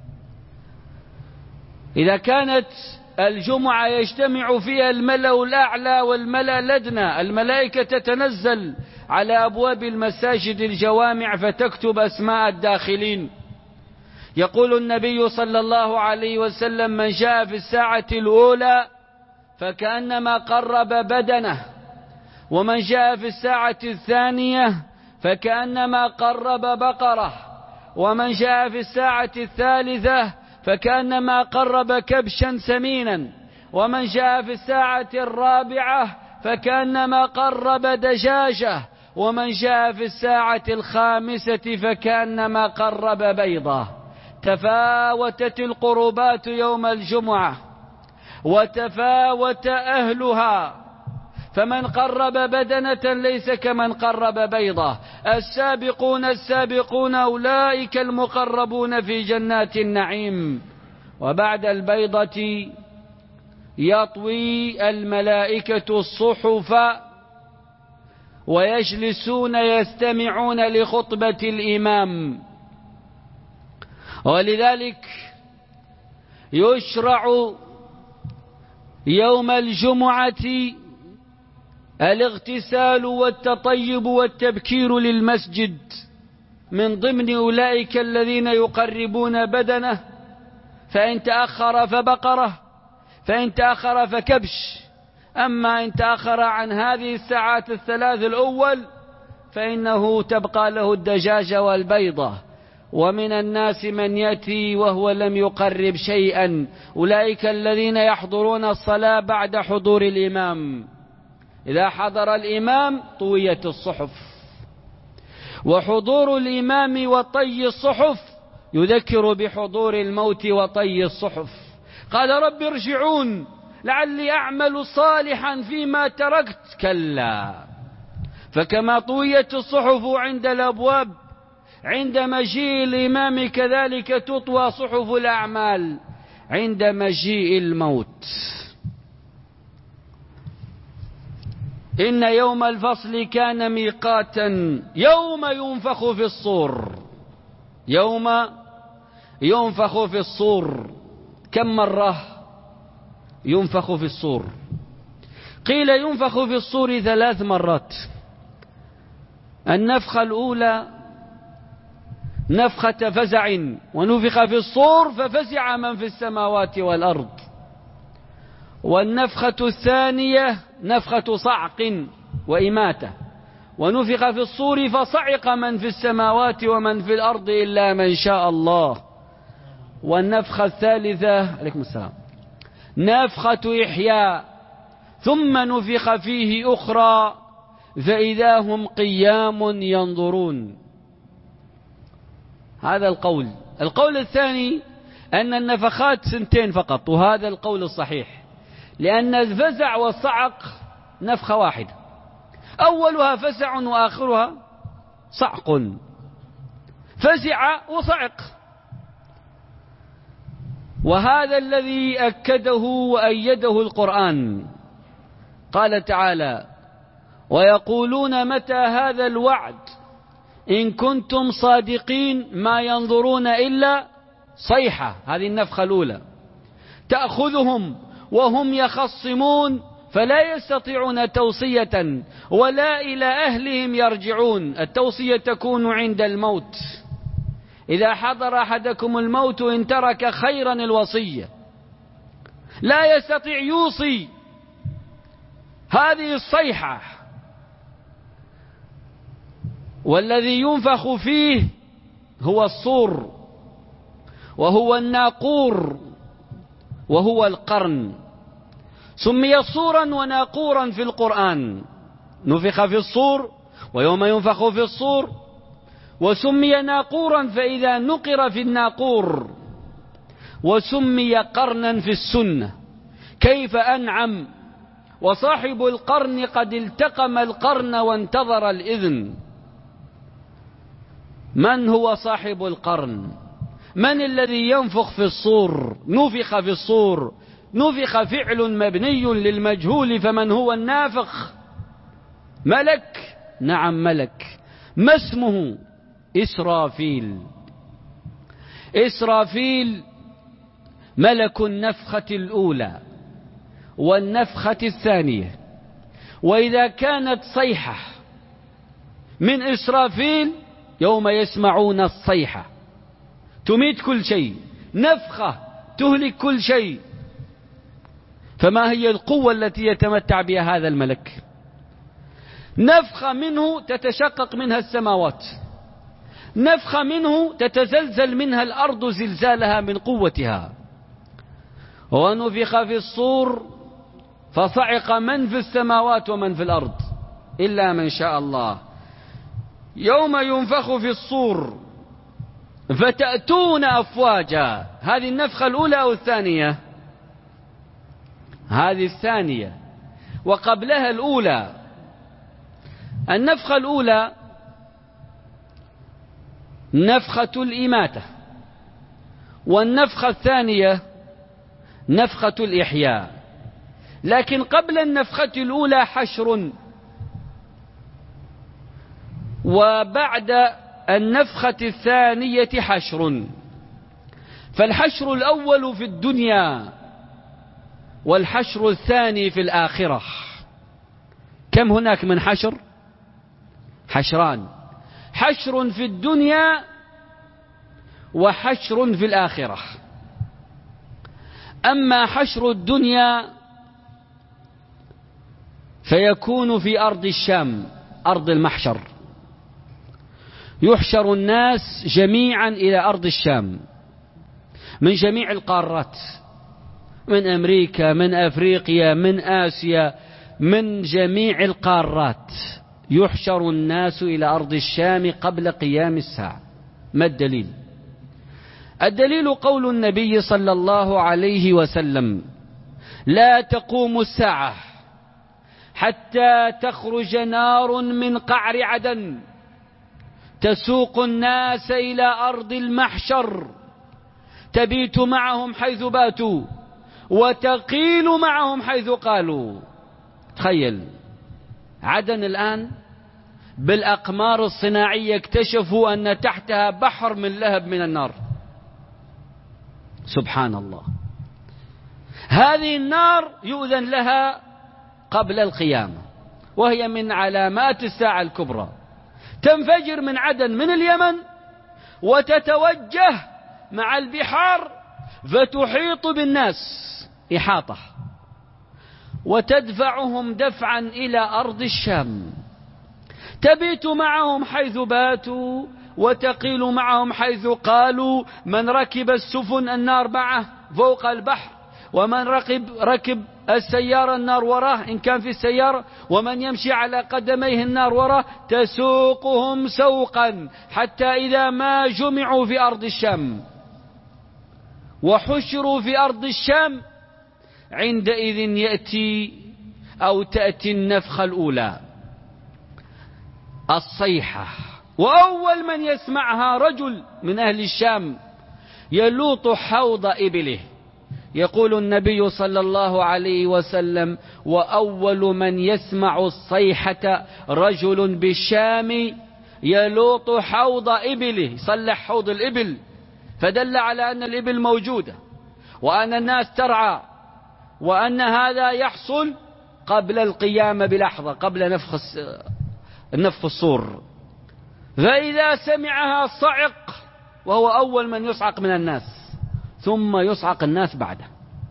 إذا كانت الجمعة يجتمع فيها الملأ الأعلى والملأ الأدنى، الملائكة تتنزل على أبواب المساجد الجوامع فتكتب أسماء الداخلين. يقول النبي صلى الله عليه وسلم من جاء في الساعة الأولى فكأنما قرب بدنه، ومن جاء في الساعة الثانية فكأنما قرب بقرة، ومن جاء في الساعة الثالثة فكأنما قرب كبشا سمينا، ومن جاء في الساعة الرابعة فكأنما قرب دجاجة، ومن جاء في الساعة الخامسة فكأنما قرب بيضة. تفاوتت القربات يوم الجمعة وتفاوت أهلها، فمن قرب بدنة ليس كمن قرب بيضة. السابقون السابقون أولئك المقربون في جنات النعيم. وبعد البيضة يطوي الملائكة الصحف ويجلسون يستمعون لخطبة الإمام، ولذلك يشرع يوم الجمعة الاغتسال والتطيب والتبكير للمسجد من ضمن أولئك الذين يقربون بدنه، فإن تأخر فبقرة، فإن تأخر فكبش. أما إن تأخر عن هذه الساعات الثلاث الأول فإنه تبقى له الدجاجة والبيضة. ومن الناس من يأتي وهو لم يقرب شيئا، أولئك الذين يحضرون الصلاة بعد حضور الإمام. إذا حضر الإمام طويت الصحف، وحضور الإمام وطي الصحف يذكر بحضور الموت وطي الصحف. قال رب ارجعون لعلي أعمل صالحا فيما تركت، كلا. فكما طويت الصحف عند الأبواب عند مجيء الإمام كذلك تطوى صحف الأعمال عند مجيء الموت. إن يوم الفصل كان ميقاتا يوم ينفخ في الصور، يوم ينفخ في الصور. كم مرة ينفخ في الصور؟ قيل ينفخ في الصور ثلاث مرات. النفخة الأولى نفخة فزع، ونفخ في الصور ففزع من في السماوات والأرض. والنفخة الثانية نفخة صعق وإماتة، ونفخ في الصور فصعق من في السماوات ومن في الأرض إلا من شاء الله. والنفخة الثالثة عليكم السلام نفخة إحياء، ثم نفخ فيه أخرى فإذا هم قيام ينظرون. هذا القول. القول الثاني أن النفخات سنتين فقط، وهذا القول الصحيح، لأن الفزع والصعق نفخة واحدة، أولها فزع وآخرها صعق، فزع وصعق. وهذا الذي أكده وأيده القرآن. قال تعالى: ويقولون متى هذا الوعد إن كنتم صادقين ما ينظرون إلا صيحة، هذه النفخة الأولى، تأخذهم وهم يخصمون فلا يستطيعون توصية ولا إلى أهلهم يرجعون. التوصية تكون عند الموت، إذا حضر أحدكم الموت إن ترك خيرا الوصية، لا يستطيع يوصي. هذه الصيحة. والذي ينفخ فيه هو الصور، وهو الناقور، وهو القرن. سمي صورا وناقورا في القرآن، نفخ في الصور ويوم ينفخ في الصور، وسمي ناقورا فإذا نقر في الناقور، وسمي قرنا في السنة. كيف أنعم وصاحب القرن قد التقم القرن وانتظر الإذن. من هو صاحب القرن؟ من الذي ينفخ في الصور؟ نفخ في الصور، نفخ فعل مبني للمجهول، فمن هو النافخ؟ ملك. نعم ملك. ما اسمه؟ إسرافيل. إسرافيل ملك النفخة الأولى والنفخة الثانية. وإذا كانت صيحة من إسرافيل يوم يسمعون الصيحة تميت كل شيء، نفخة تهلك كل شيء، فما هي القوة التي يتمتع بها هذا الملك؟ نفخة منه تتشقق منها السماوات، نفخة منه تتزلزل منها الأرض زلزالها من قوتها. ونفخ في الصور فصعق من في السماوات ومن في الأرض إلا من شاء الله. يوم ينفخ في الصور فتأتون أفواجا. هذه النفخة الأولى أو الثانية؟ هذه الثانية، وقبلها الأولى. النفخة الأولى نفخة الإماتة، والنفخة الثانية نفخة الإحياء. لكن قبل النفخة الأولى حشر، وبعد النفخة الثانية حشر. فالحشر الأول في الدنيا والحشر الثاني في الآخرة. كم هناك من حشر؟ حشران، حشر في الدنيا وحشر في الآخرة. أما حشر الدنيا فيكون في أرض الشام، أرض المحشر، يحشر الناس جميعا إلى أرض الشام من جميع القارات، من أمريكا، من أفريقيا، من آسيا، من جميع القارات يحشر الناس إلى أرض الشام قبل قيام الساعة. ما الدليل؟ الدليل قول النبي صلى الله عليه وسلم: لا تقوم الساعة حتى تخرج نار من قعر عدن تسوق الناس إلى أرض المحشر، تبيت معهم حيث باتوا وتقيل معهم حيث قالوا. تخيل، عدن الآن بالأقمار الصناعية اكتشفوا أن تحتها بحر من لهب من النار. سبحان الله. هذه النار يؤذن لها قبل القيامة، وهي من علامات الساعة الكبرى، تنفجر من عدن من اليمن وتتوجه مع البحار فتحيط بالناس إحاطة، وتدفعهم دفعا إلى أرض الشام، تبيت معهم حيث باتوا وتقيل معهم حيث قالوا. من ركب السفن النار معه فوق البحر، ومن ركب ركب السيارة النار وراه إن كان في السيارة، ومن يمشي على قدميه النار وراه، تسوقهم سوقا حتى إذا ما جمعوا في أرض الشام وحشروا في أرض الشام عندئذ يأتي أو تأتي النفخة الأولى، الصيحة، وأول من يسمعها رجل من أهل الشام يلوط حوض إبله. يقول النبي صلى الله عليه وسلم: وأول من يسمع الصيحة رجل بالشام يلوط حوض إبله، صلح حوض الإبل، فدل على أن الإبل موجودة وأن الناس ترعى، وأن هذا يحصل قبل القيامة بلحظة، قبل نفخ النفخ الصور. فإذا سمعها صعق، وهو أول من يصعق من الناس، ثم يصعق الناس بعده.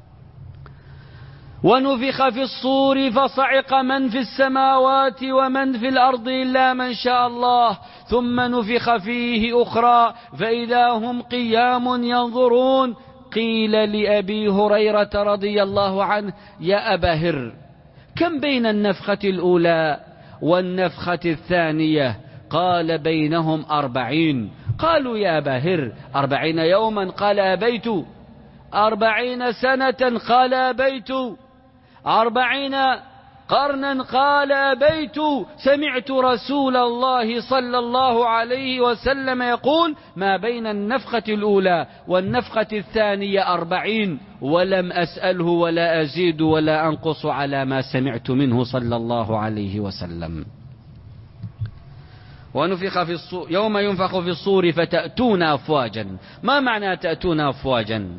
ونفخ في الصور فصعق من في السماوات ومن في الأرض إلا من شاء الله، ثم نفخ فيه أخرى فإذا هم قيام ينظرون. قيل لأبي هريرة رضي الله عنه: يا أبا هر، كم بين النفخة الأولى والنفخة الثانية؟ قال: بينهم أربعين. قالوا: يا أبا هر، أربعين يوما؟ قال: أبيت. أربعين سنة؟ قال: أبيت. أربعين قرنا؟ قال: أبيت. سمعت رسول الله صلى الله عليه وسلم يقول: ما بين النفخة الأولى والنفخة الثانية أربعين، ولم أسأله ولا أزيد ولا أنقص على ما سمعت منه صلى الله عليه وسلم. ونفخ في الصور، يوم ينفخ في الصور فتأتون أفواجا. ما معنى تأتون أفواجا؟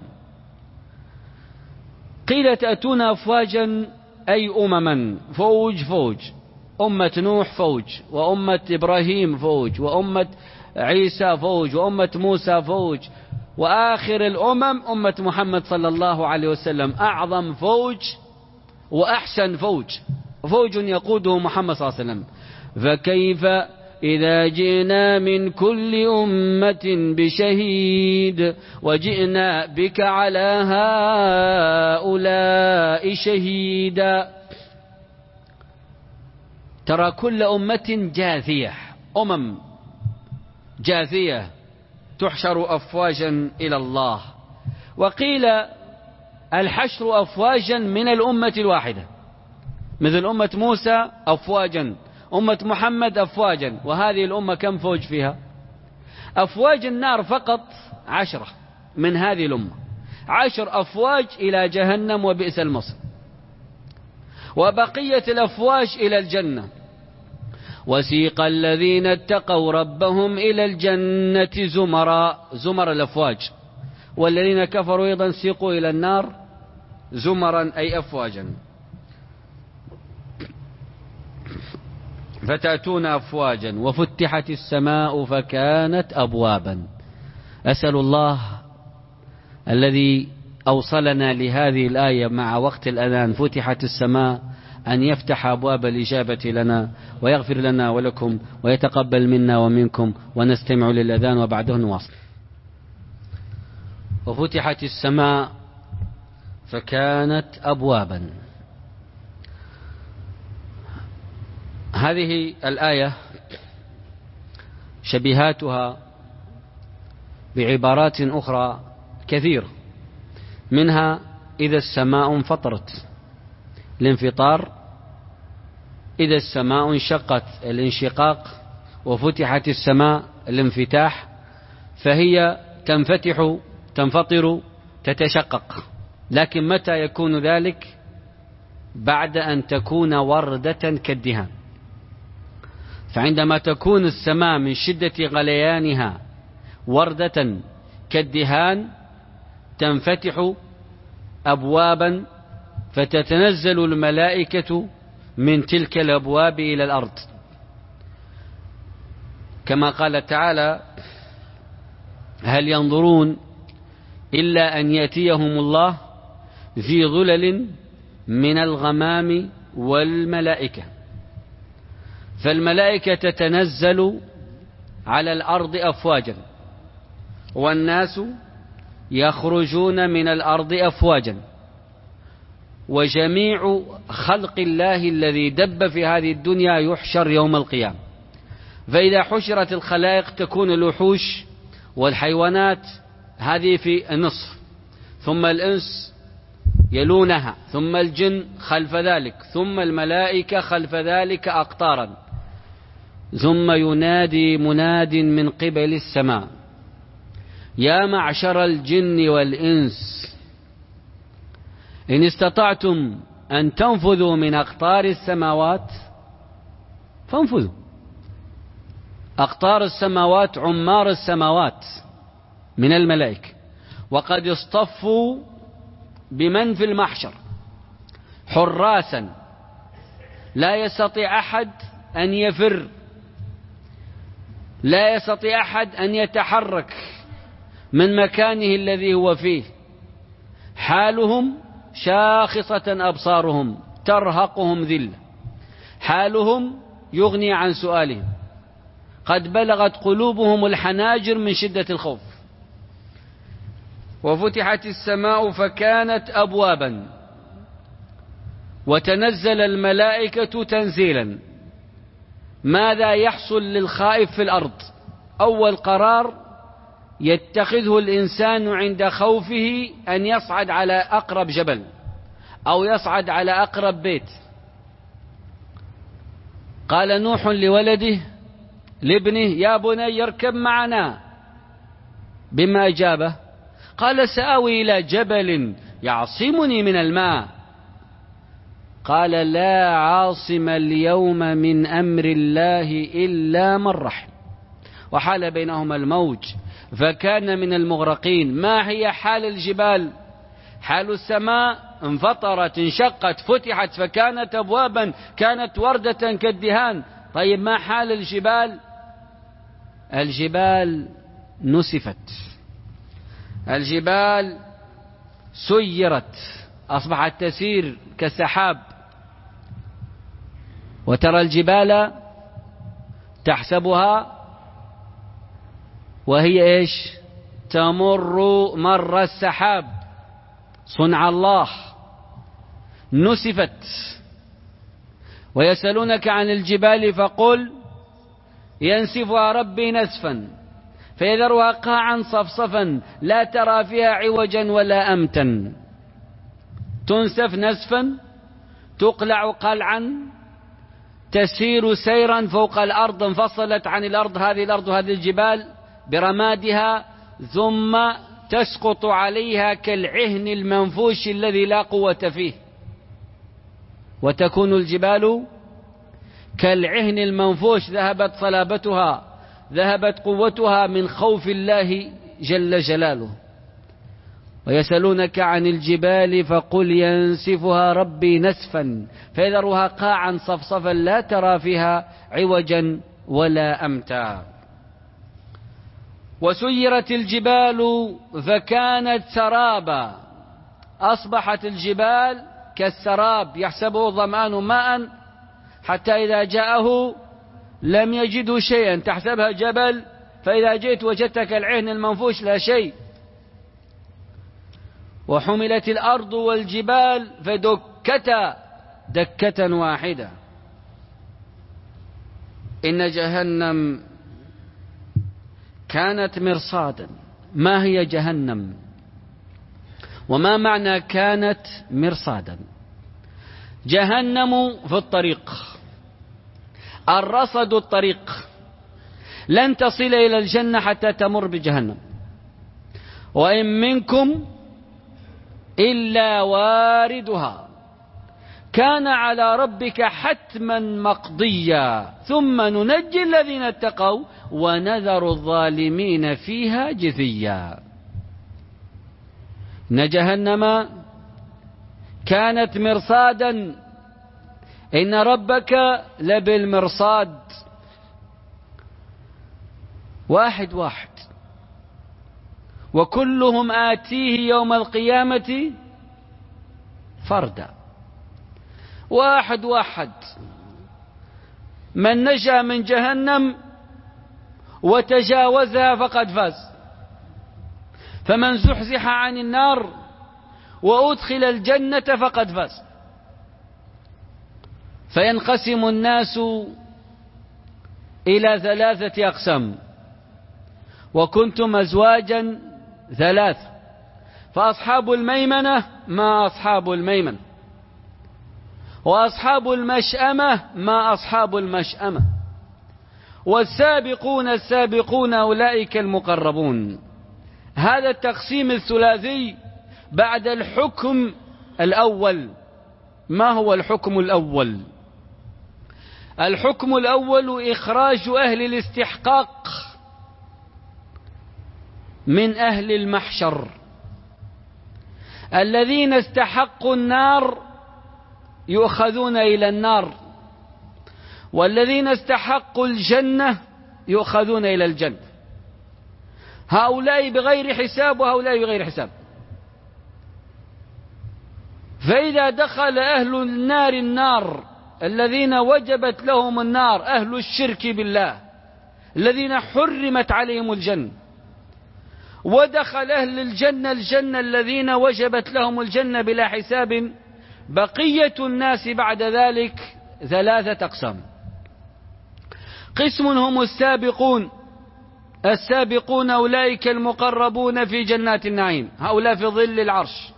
قيل تأتون أفواجا أي أمما، فوج فوج، أمة نوح فوج، وأمة إبراهيم فوج، وأمة عيسى فوج، وأمة موسى فوج، وآخر الأمم أمة محمد صلى الله عليه وسلم، أعظم فوج وأحسن فوج، فوج يقوده محمد صلى الله عليه وسلم. فكيف إذا جئنا من كل أمة بشهيد وجئنا بك على هؤلاء شهيدا. ترى كل أمة جاثية، أمم جاثية تحشر أفواجا إلى الله. وقيل الحشر أفواجا من الأمة الواحدة، مثل أمة موسى أفواجا، أمة محمد أفواجا. وهذه الأمة كم فوج فيها؟ أفواج النار فقط عشرة من هذه الأمة، عشر أفواج إلى جهنم وبئس المصير، وبقية الأفواج إلى الجنة. وسيق الذين اتقوا ربهم إلى الجنة زمرا، زمر الأفواج، والذين كفروا أيضا سيقوا إلى النار زمرا أي أفواجا. فتأتون أفواجا وفتحت السماء فكانت أبوابا. أسأل الله الذي أوصلنا لهذه الآية مع وقت الأذان فتحت السماء أن يفتح أبواب الإجابة لنا ويغفر لنا ولكم ويتقبل منا ومنكم، ونستمع للأذان وبعده نواصل. وفتحت السماء فكانت أبوابا. هذه الآية شبيهاتها بعبارات أخرى كثير، منها إذا السماء انفطرت، الانفطار، إذا السماء انشقت، الانشقاق، وفتحت السماء، الانفتاح. فهي تنفتح، تنفطر، تتشقق. لكن متى يكون ذلك؟ بعد أن تكون وردة كالدهان. فعندما تكون السماء من شدة غليانها وردة كالدهان، تنفتح أبوابا فتتنزل الملائكة من تلك الأبواب إلى الأرض، كما قال تعالى: هل ينظرون إلا أن يأتيهم الله في ظلل من الغمام والملائكة. فالملائكة تتنزل على الأرض أفواجا، والناس يخرجون من الأرض أفواجا، وجميع خلق الله الذي دب في هذه الدنيا يحشر يوم القيامة. فإذا حشرت الخلائق تكون الوحوش والحيوانات هذه في النصف، ثم الإنس يلونها، ثم الجن خلف ذلك، ثم الملائكة خلف ذلك أقطارا، ثم ينادي مناد من قبل السماء: يا معشر الجن والإنس إن استطعتم أن تنفذوا من أقطار السماوات فانفذوا. أقطار السماوات عمار السماوات من الملائكة، وقد اصطفوا بمن في المحشر حراسا لا يستطيع أحد أن يفر، لا يستطيع أحد أن يتحرك من مكانه الذي هو فيه. حالهم شاخصة أبصارهم ترهقهم ذلة، حالهم يغني عن سؤالهم، قد بلغت قلوبهم الحناجر من شدة الخوف. وفتحت السماء فكانت أبوابا، وتنزل الملائكة تنزيلا. ماذا يحصل للخائف في الأرض؟ أول قرار يتخذه الإنسان عند خوفه أن يصعد على أقرب جبل أو يصعد على أقرب بيت. قال نوح لولده لابنه: يا بني اركب معنا. بما أجابه؟ قال: سآوي إلى جبل يعصمني من الماء. قال: لا عاصم اليوم من أمر الله إلا من رحم. وحال بينهما الموج فكان من المغرقين. ما هي حال الجبال؟ حال السماء انفطرت انشقت فتحت فكانت أبوابا كانت وردة كالدهان. طيب ما حال الجبال؟ الجبال نسفت، الجبال سيرت، أصبحت تسير كالسحاب. وترى الجبال تحسبها وهي إيش؟ تمر مر السحاب، صنع الله. نسفت. ويسألونك عن الجبال فقل ينسفها ربي نسفا فيذرها قاعا صفصفا لا ترى فيها عوجا ولا أمتا. تنسف نسفا، تقلع قلعا، تسير سيرا فوق الأرض، انفصلت عن الأرض هذه الأرض وهذه الجبال برمادها، ثم تسقط عليها كالعهن المنفوش الذي لا قوة فيه. وتكون الجبال كالعهن المنفوش، ذهبت صلابتها، ذهبت قوتها من خوف الله جل جلاله. ويسألونك عن الجبال فقل ينسفها ربي نسفا فيذرها قاعا صفصفا لا ترى فيها عوجا ولا أمتا. وسيرت الجبال فكانت سرابا، أصبحت الجبال كالسراب يحسبه الظمآن ماء حتى إذا جاءه لم يجده شيئا. تحسبها جبل فإذا جئت وجدت كالعهن المنفوش لا شيء. وحملت الأرض والجبال فدكتا دكة واحدة. إن جهنم كانت مرصادا. ما هي جهنم؟ وما معنى كانت مرصادا؟ جهنم في الطريق، الرصد الطريق، لن تصل إلى الجنة حتى تمر بجهنم. وإن منكم إلا واردها كان على ربك حتما مقضيا ثم ننجي الذين اتقوا ونذر الظالمين فيها جثيا. إن جهنم كانت مرصادا إن ربك لبالمرصاد. واحد واحد، وكلهم آتيه يوم القيامة فردا. واحد واحد، من نجا من جهنم وتجاوزها فقد فاز. فمن زحزح عن النار وأدخل الجنة فقد فاز. فينقسم الناس إلى ثلاثة أقسام، وكنتم أزواجا ثلاث، فأصحاب الميمنة ما أصحاب الميمنة، وأصحاب المشأمة ما أصحاب المشأمة، والسابقون السابقون أولئك المقربون. هذا التقسيم الثلاثي بعد الحكم الأول. ما هو الحكم الأول؟ الحكم الأول إخراج أهل الاستحقاق من أهل المحشر. الذين استحقوا النار يؤخذون إلى النار، والذين استحقوا الجنة يؤخذون إلى الجنة. هؤلاء بغير حساب وهؤلاء بغير حساب. فإذا دخل أهل النار النار الذين وجبت لهم النار، أهل الشرك بالله الذين حرمت عليهم الجنة، ودخل أهل الجنة الجنة الذين وجبت لهم الجنة بلا حساب، بقية الناس بعد ذلك ثلاثة أقسام. قسم هم السابقون، السابقون أولئك المقربون في جنات النعيم، هؤلاء في ظل العرش.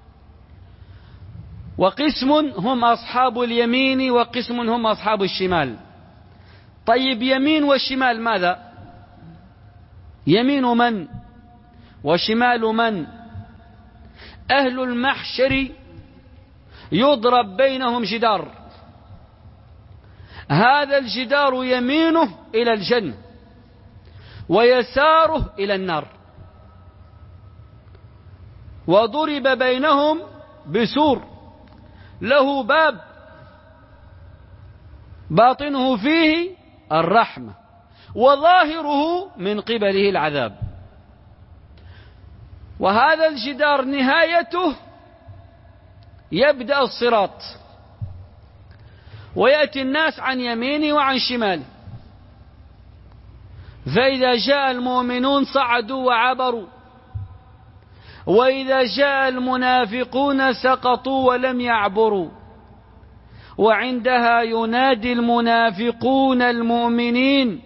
وقسم هم أصحاب اليمين، وقسم هم أصحاب الشمال. طيب يمين وشمال ماذا؟ يمين من وشمال من؟ أهل المحشر يضرب بينهم جدار، هذا الجدار يمينه إلى الجنة ويساره إلى النار، وضرب بينهم بسور له باب باطنه فيه الرحمة وظاهره من قبله العذاب. وهذا الجدار نهايته يبدأ الصراط، ويأتي الناس عن يمينه وعن شماله، فإذا جاء المؤمنون صعدوا وعبروا، وإذا جاء المنافقون سقطوا ولم يعبروا. وعندها ينادي المنافقون المؤمنين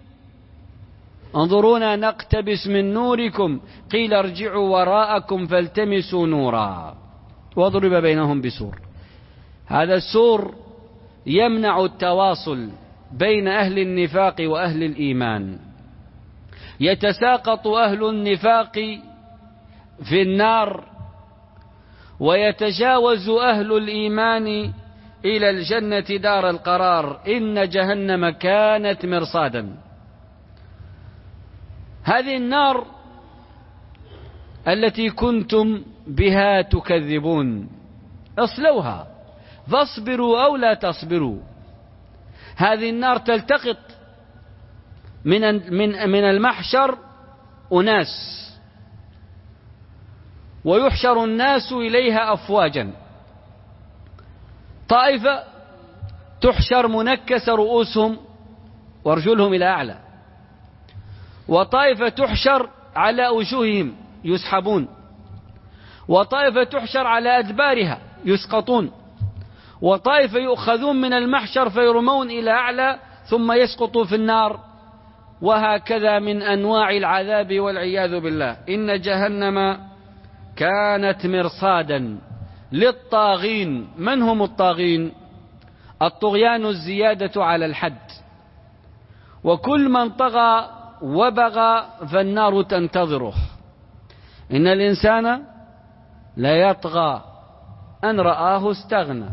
انظرونا نقتبس من نوركم، قيل ارجعوا وراءكم فالتمسوا نورا، واضرب بينهم بسور. هذا السور يمنع التواصل بين أهل النفاق وأهل الإيمان. يتساقط أهل النفاق في النار، ويتجاوز أهل الإيمان إلى الجنة دار القرار. إن جهنم كانت مرصادا. هذه النار التي كنتم بها تكذبون اصلوها فاصبروا أو لا تصبروا. هذه النار تلتقط من من من المحشر أناس، ويحشر الناس إليها أفواجا. طائفة تحشر منكس رؤوسهم وارجلهم إلى أعلى، وطائفة تحشر على وجوههم يسحبون، وطائفة تحشر على أدبارها يسقطون، وطائفة يؤخذون من المحشر فيرمون إلى أعلى ثم يسقطوا في النار. وهكذا من أنواع العذاب والعياذ بالله. إن جهنم كانت مرصادا للطاغين. من هم الطاغين؟ الطغيان الزيادة على الحد، وكل من طغى وبغى فالنار تنتظره. إن الإنسان لا يطغى أن رآه استغنى،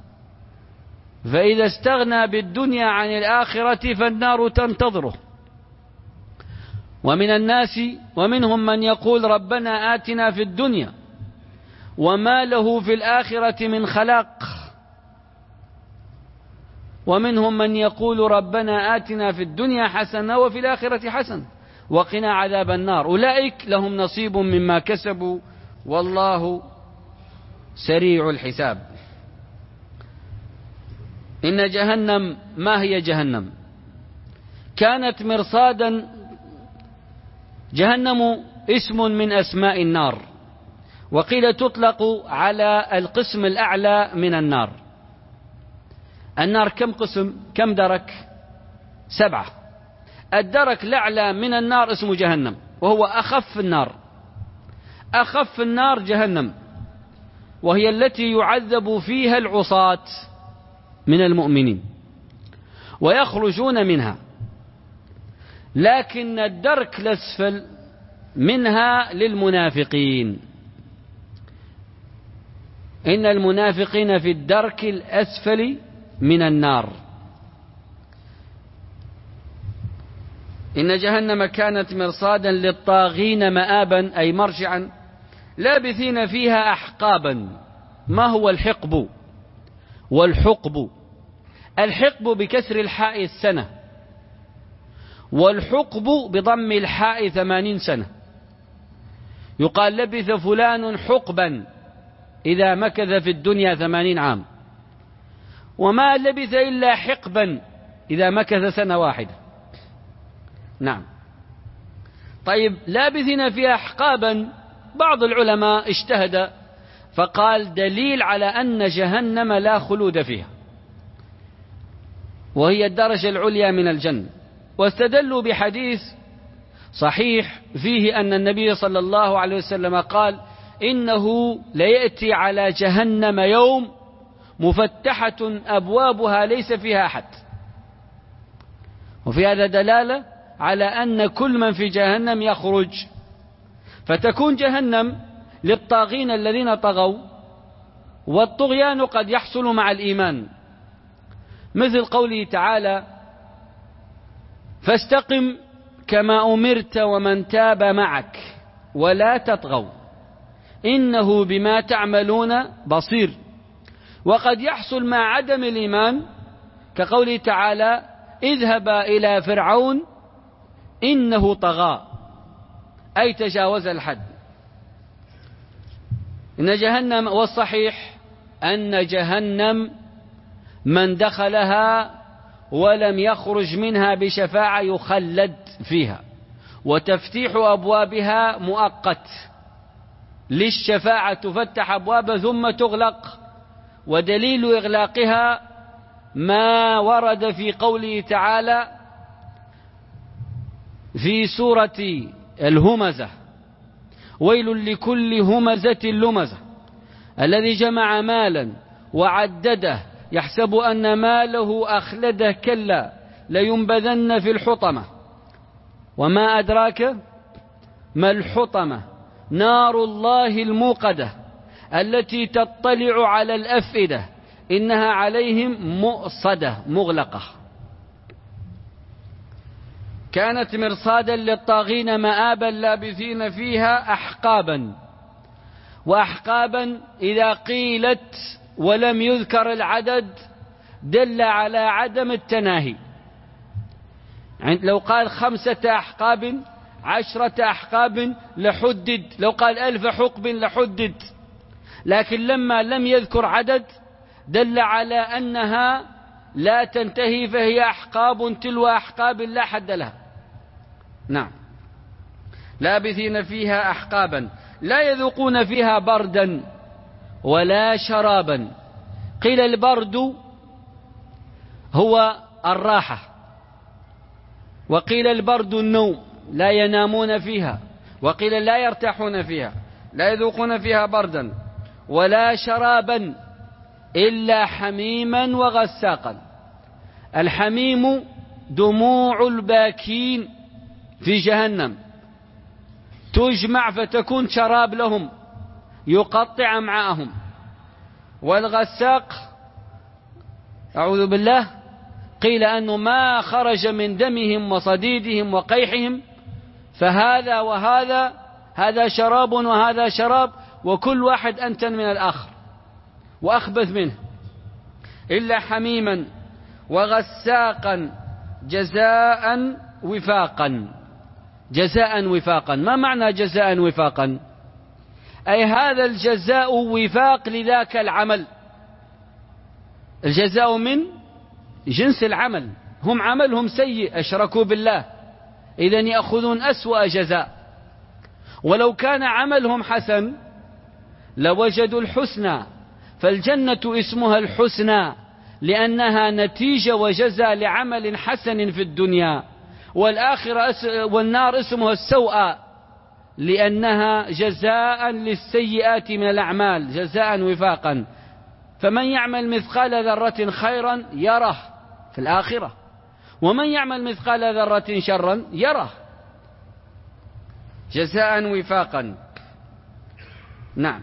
فإذا استغنى بالدنيا عن الآخرة فالنار تنتظره. ومن الناس ومنهم من يقول ربنا آتنا في الدنيا وما له في الآخرة من خلاق. ومنهم من يقول ربنا آتنا في الدنيا حسنة وفي الآخرة حسنة وقنا عذاب النار. أولئك لهم نصيب مما كسبوا والله سريع الحساب. إن جهنم، ما هي جهنم؟ كانت مرصادا. جهنم اسم من أسماء النار، وقيل تطلق على القسم الأعلى من النار. النار كم قسم؟ كم درك؟ سبعة. الدرك الأعلى من النار اسمه جهنم، وهو أخف النار. أخف النار جهنم، وهي التي يعذب فيها العصاة من المؤمنين ويخرجون منها. لكن الدرك الأسفل منها للمنافقين. إن المنافقين في الدرك الأسفل من النار. إن جهنم كانت مرصادا للطاغين مآبا، أي مرجعا، لابثين فيها أحقابا. ما هو الحقب والحقب؟ الحقب بكسر الحاء السنة، والحقب بضم الحاء ثمانين سنة. يقال لبث فلان حقبا إذا مكث في الدنيا ثمانين عام، وما لبث إلا حقبا إذا مكث سنة واحدة. نعم. طيب، لابثين فيها أحقابا، بعض العلماء اجتهد فقال دليل على أن جهنم لا خلود فيها، وهي الدرجة العليا من الجنة. واستدلوا بحديث صحيح فيه أن النبي صلى الله عليه وسلم قال إنه ليأتي على جهنم يوم مفتحة أبوابها ليس فيها أحد. وفي هذا دلالة على أن كل من في جهنم يخرج، فتكون جهنم للطاغين الذين طغوا. والطغيان قد يحصل مع الإيمان، مثل قوله تعالى فاستقم كما أمرت ومن تاب معك ولا تطغوا إنه بما تعملون بصير. وقد يحصل مع عدم الإيمان كقوله تعالى اذهبا إلى فرعون إنه طغى، أي تجاوز الحد. إن جهنم، والصحيح أن جهنم من دخلها ولم يخرج منها بشفاعة يخلد فيها، وتفتيح أبوابها مؤقت. للشفاعة تفتح أبواب ثم تغلق، ودليل إغلاقها ما ورد في قوله تعالى في سورة الهمزة ويل لكل همزة لمزة الذي جمع مالا وعدده يحسب أن ماله أخلده كلا لينبذن في الحطمة وما أدراك ما الحطمة نار الله الموقدة التي تطلع على الأفئدة إنها عليهم مؤصدة مغلقة. كانت مرصادا للطاغين مآبا لابثين فيها أحقابا. وأحقابا إذا قيلت ولم يذكر العدد دل على عدم التناهي. لو قال خمسة أحقاب عشرة أحقاب لحدد، لو قال ألف حقب لحدد، لكن لما لم يذكر عدد دل على أنها لا تنتهي، فهي أحقاب تلو أحقاب لا حد لها. نعم. لابثين فيها أحقابا لا يذوقون فيها بردا ولا شرابا. قيل البرد هو الراحة، وقيل البرد النوم، لا ينامون فيها، وقيل لا يرتاحون فيها. لا يذوقون فيها بردا ولا شرابا إلا حميما وغساقا. الحميم دموع الباكين في جهنم تجمع فتكون شراب لهم يقطع أمعاءهم. والغساق أعوذ بالله قيل أنه ما خرج من دمهم وصديدهم وقيحهم، فهذا وهذا، هذا شراب وهذا شراب، وكل واحد أنتن من الآخر وأخبث منه، إلا حميما وغساقا جزاء وفاقا. جزاء وفاقا، ما معنى جزاء وفاقا؟ أي هذا الجزاء وفاق لذاك العمل. الجزاء من جنس العمل، هم عملهم سيء أشركوا بالله، إذن يأخذون أسوأ جزاء. ولو كان عملهم حسن لوجدوا الحسنى، فالجنة اسمها الحسنى لأنها نتيجة وجزاء لعمل حسن في الدنيا، والآخرة والنار اسمها السوء لأنها جزاء للسيئات من الأعمال، جزاء وفاقا. فمن يعمل مثقال ذرة خيرا يره في الآخرة، ومن يعمل مثقال ذرة شرا يره، جزاء وفاقا. نعم.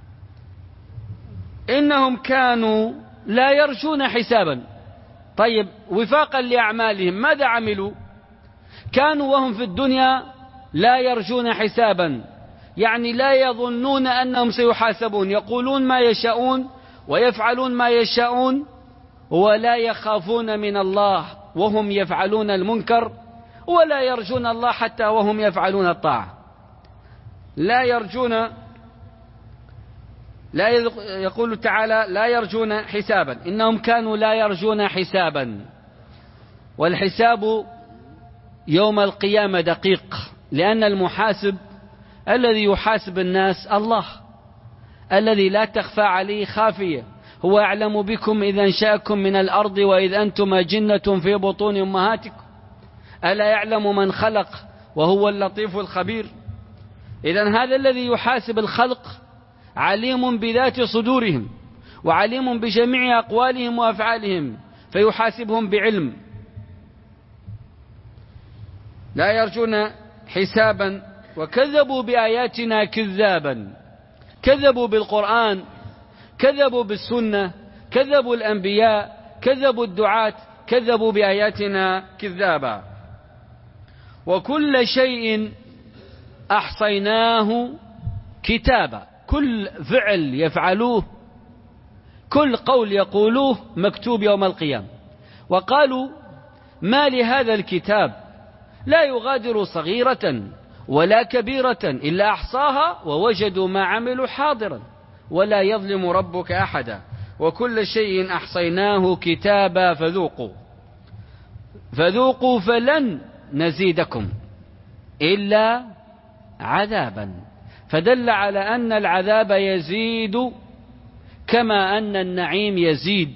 إنهم كانوا لا يرجون حسابا. طيب، وفاقا لأعمالهم ماذا عملوا؟ كانوا وهم في الدنيا لا يرجون حسابا، يعني لا يظنون أنهم سيحاسبون، يقولون ما يشاءون ويفعلون ما يشاءون ولا يخافون من الله وهم يفعلون المنكر، ولا يرجون الله حتى وهم يفعلون الطاعة. لا يرجون، لا يقول تعالى لا يرجون حسابا، إنهم كانوا لا يرجون حسابا. والحساب يوم القيامة دقيق، لأن المحاسب الذي يحاسب الناس الله الذي لا تخفى عليه خافية، هو أعلم بكم إذا انشأكم من الأرض وإذ أنتم أجنة في بطون أمهاتكم ألا يعلم من خلق وهو اللطيف الخبير. إذن هذا الذي يحاسب الخلق عليم بذات صدورهم وعليم بجميع أقوالهم وأفعالهم، فيحاسبهم بعلم. لا يرجون حسابا وكذبوا بآياتنا كذابا، كذبوا بالقرآن، كذبوا بالسنة، كذبوا الأنبياء، كذبوا الدعاة، كذبوا بآياتنا كذابا. وكل شيء أحصيناه كتابا، كل فعل يفعلوه، كل قول يقولوه مكتوب يوم القيامة. وقالوا ما لهذا الكتاب لا يغادر صغيرة ولا كبيرة إلا أحصاها ووجدوا ما عملوا حاضرا ولا يظلم ربك أحدا. وكل شيء أحصيناه كتابا فذوقوا فذوقوا فلن نزيدكم إلا عذابا. فدل على أن العذاب يزيد كما أن النعيم يزيد،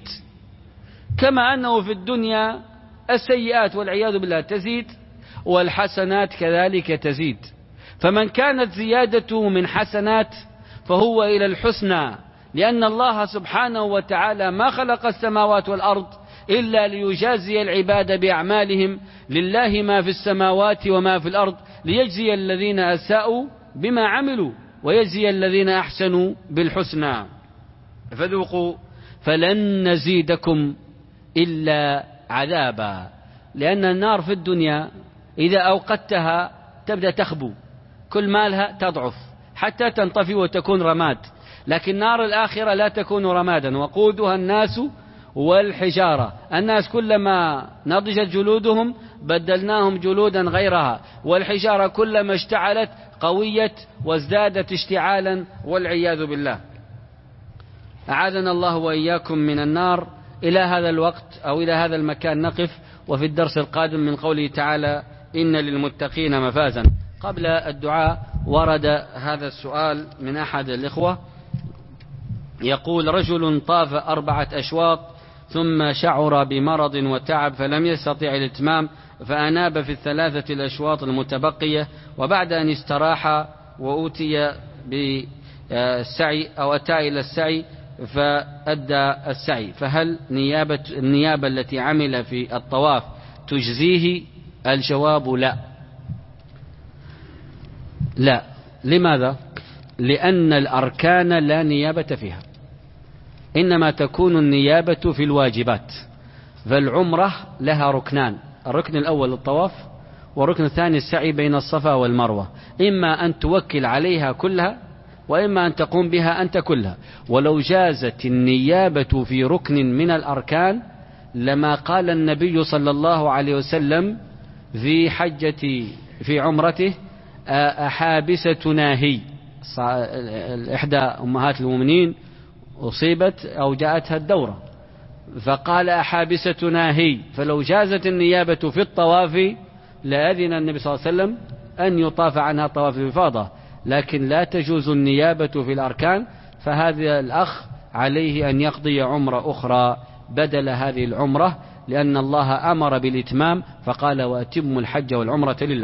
كما أنه في الدنيا السيئات والعياذ بالله تزيد والحسنات كذلك تزيد. فمن كانت زيادته من حسنات فهو إلى الحسنى، لأن الله سبحانه وتعالى ما خلق السماوات والأرض إلا ليجازي العباد بأعمالهم، لله ما في السماوات وما في الأرض ليجزي الذين أساءوا بما عملوا ويجزي الذين أحسنوا بالحسنى. فذوقوا فلن نزيدكم إلا عذابا، لأن النار في الدنيا إذا أوقدتها تبدأ تخبو، كل مالها تضعف حتى تنطفي وتكون رماد، لكن نار الآخرة لا تكون رمادا، وقودها الناس والحجارة. الناس كلما نضجت جلودهم بدلناهم جلودا غيرها، والحجارة كلما اشتعلت قويت وازدادت اشتعالا والعياذ بالله. أعاذنا الله وإياكم من النار. إلى هذا الوقت أو إلى هذا المكان نقف، وفي الدرس القادم من قوله تعالى إن للمتقين مفازا. قبل الدعاء ورد هذا السؤال من أحد الإخوة يقول: رجل طاف أربعة أشواط ثم شعر بمرض وتعب فلم يستطيع الإتمام، فأناب في الثلاثة الأشواط المتبقية، وبعد أن استراح وأوتي بالسعي أو أتى إلى السعي فأدى السعي، فهل نيابة النيابة التي عمل في الطواف تجزيه؟ الجواب لا لا. لماذا؟ لأن الأركان لا نيابة فيها، إنما تكون النيابة في الواجبات. فالعمرة لها ركنان: الركن الأول الطواف، والركن الثاني السعي بين الصفا والمروة. إما أن توكل عليها كلها وإما أن تقوم بها أنت كلها. ولو جازت النيابة في ركن من الأركان لما قال النبي صلى الله عليه وسلم في حجة في عمرته أحابستنا هي، إحدى أمهات المؤمنين أصيبت أو جاءتها الدورة فقال أحابستنا هي، فلو جازت النيابة في الطواف لأذن النبي صلى الله عليه وسلم أن يطاف عنها طواف الإفاضة، لكن لا تجوز النيابة في الأركان، فهذا الأخ عليه أن يقضي عمرة أخرى بدل هذه العمرة، لأن الله أمر بالإتمام فقال وأتموا الحج والعمرة لله.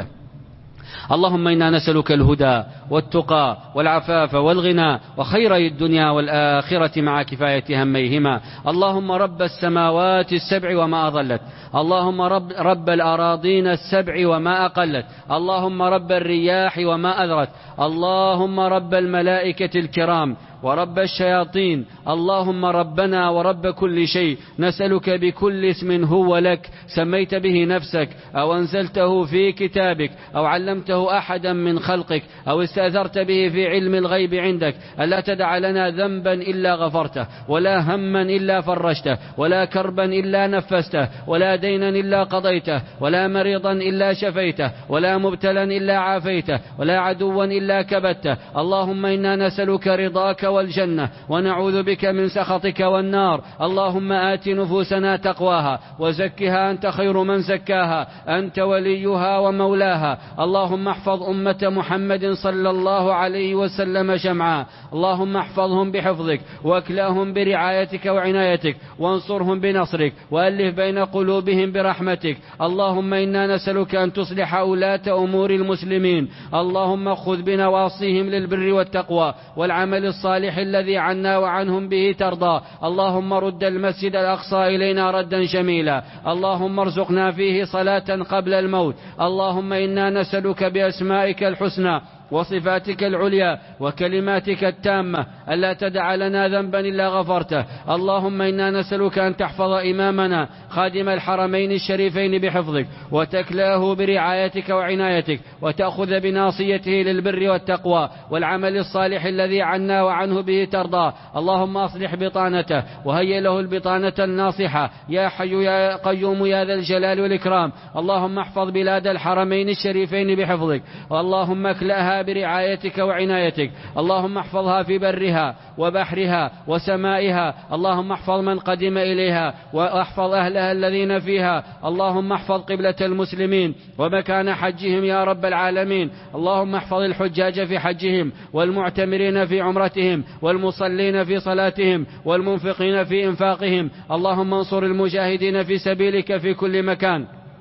اللهم إنا نسألك الهدى والتقى والعفاف والغنى وخيري الدنيا والآخرة مع كفاية هميهما. اللهم رب السماوات السبع وما أضلت، اللهم رب, رب الأراضين السبع وما أقلت، اللهم رب الرياح وما أذرت، اللهم رب الملائكة الكرام ورب الشياطين، اللهم ربنا ورب كل شيء، نسألك بكل اسم هو لك سميت به نفسك أو أنزلته في كتابك أو علمته أحدا من خلقك أو استأثرت به في علم الغيب عندك، ألا تدع لنا ذنبا إلا غفرته، ولا هما إلا فرجته، ولا كربا إلا نفسته، ولا دينا إلا قضيته، ولا مريضا إلا شفيته، ولا مبتلا إلا عافيته، ولا عدوا إلا كبته. اللهم إنا نسألك رضاك والجنة ونعوذ بك من سخطك والنار. اللهم آت نفوسنا تقواها وزكها أنت خير من زكاها، أنت وليها ومولاها. اللهم احفظ أمة محمد صلى الله عليه وسلم جمعا، اللهم احفظهم بحفظك واكلاهم برعايتك وعنايتك وانصرهم بنصرك وألف بين قلوبهم برحمتك. اللهم إنا نسألك أن تصلح ولاة أمور المسلمين، اللهم خذ بنواصيهم للبر والتقوى والعمل الصالح الذي عنا وعنهم به ترضى. اللهم رد المسجد الأقصى إلينا ردا جميلا، اللهم ارزقنا فيه صلاة قبل الموت. اللهم إنا نسألك بأسمائك الحسنى وصفاتك العليا وكلماتك التامة ألا تدع لنا ذنبا إلا غفرته. اللهم إنا نسألك أن تحفظ إمامنا خادم الحرمين الشريفين بحفظك وتكلاه برعايتك وعنايتك وتأخذ بناصيته للبر والتقوى والعمل الصالح الذي عنا وعنه به ترضى. اللهم أصلح بطانته وهيئ له البطانة الناصحة يا حي يا قيوم يا ذا الجلال والإكرام. اللهم احفظ بلاد الحرمين الشريفين بحفظك، اللهم اكلأها برعايتك وعنايتك، اللهم احفظها في برها وبحرها وسمائها، اللهم احفظ من قدم إليها واحفظ أهلها الذين فيها، اللهم احفظ قبلة المسلمين ومكان حجهم يا رب العالمين. اللهم احفظ الحجاج في حجهم والمعتمرين في عمرتهم والمصلين في صلاتهم والمنفقين في إنفاقهم. اللهم انصر المجاهدين في سبيلك في كل مكان.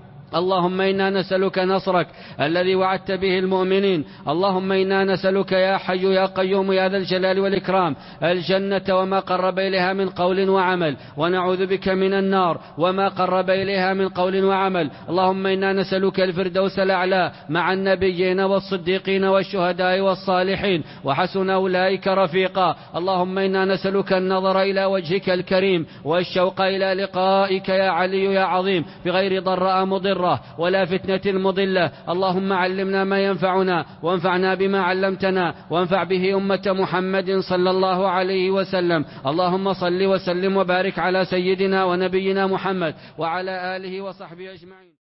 اللهم إنا نسألك نصرك الذي وعدت به المؤمنين. اللهم إنا نسألك يا حي يا قيوم يا ذا الجلال والإكرام الجنة وما قرب إليها من قول وعمل، ونعوذ بك من النار وما قرب إليها من قول وعمل. اللهم إنا نسألك الفردوس الأعلى مع النبيين والصديقين والشهداء والصالحين وحسن أولئك رفيقا. اللهم إنا نسألك النظر إلى وجهك الكريم والشوق إلى لقائك يا علي يا عظيم بغير ضراء مضرة ولا فتنة مضلة. اللهم علمنا ما ينفعنا وانفعنا بما علمتنا وانفع به أمة محمد صلى الله عليه وسلم. اللهم صل وسلم وبارك على سيدنا ونبينا محمد وعلى آله وصحبه أجمعين.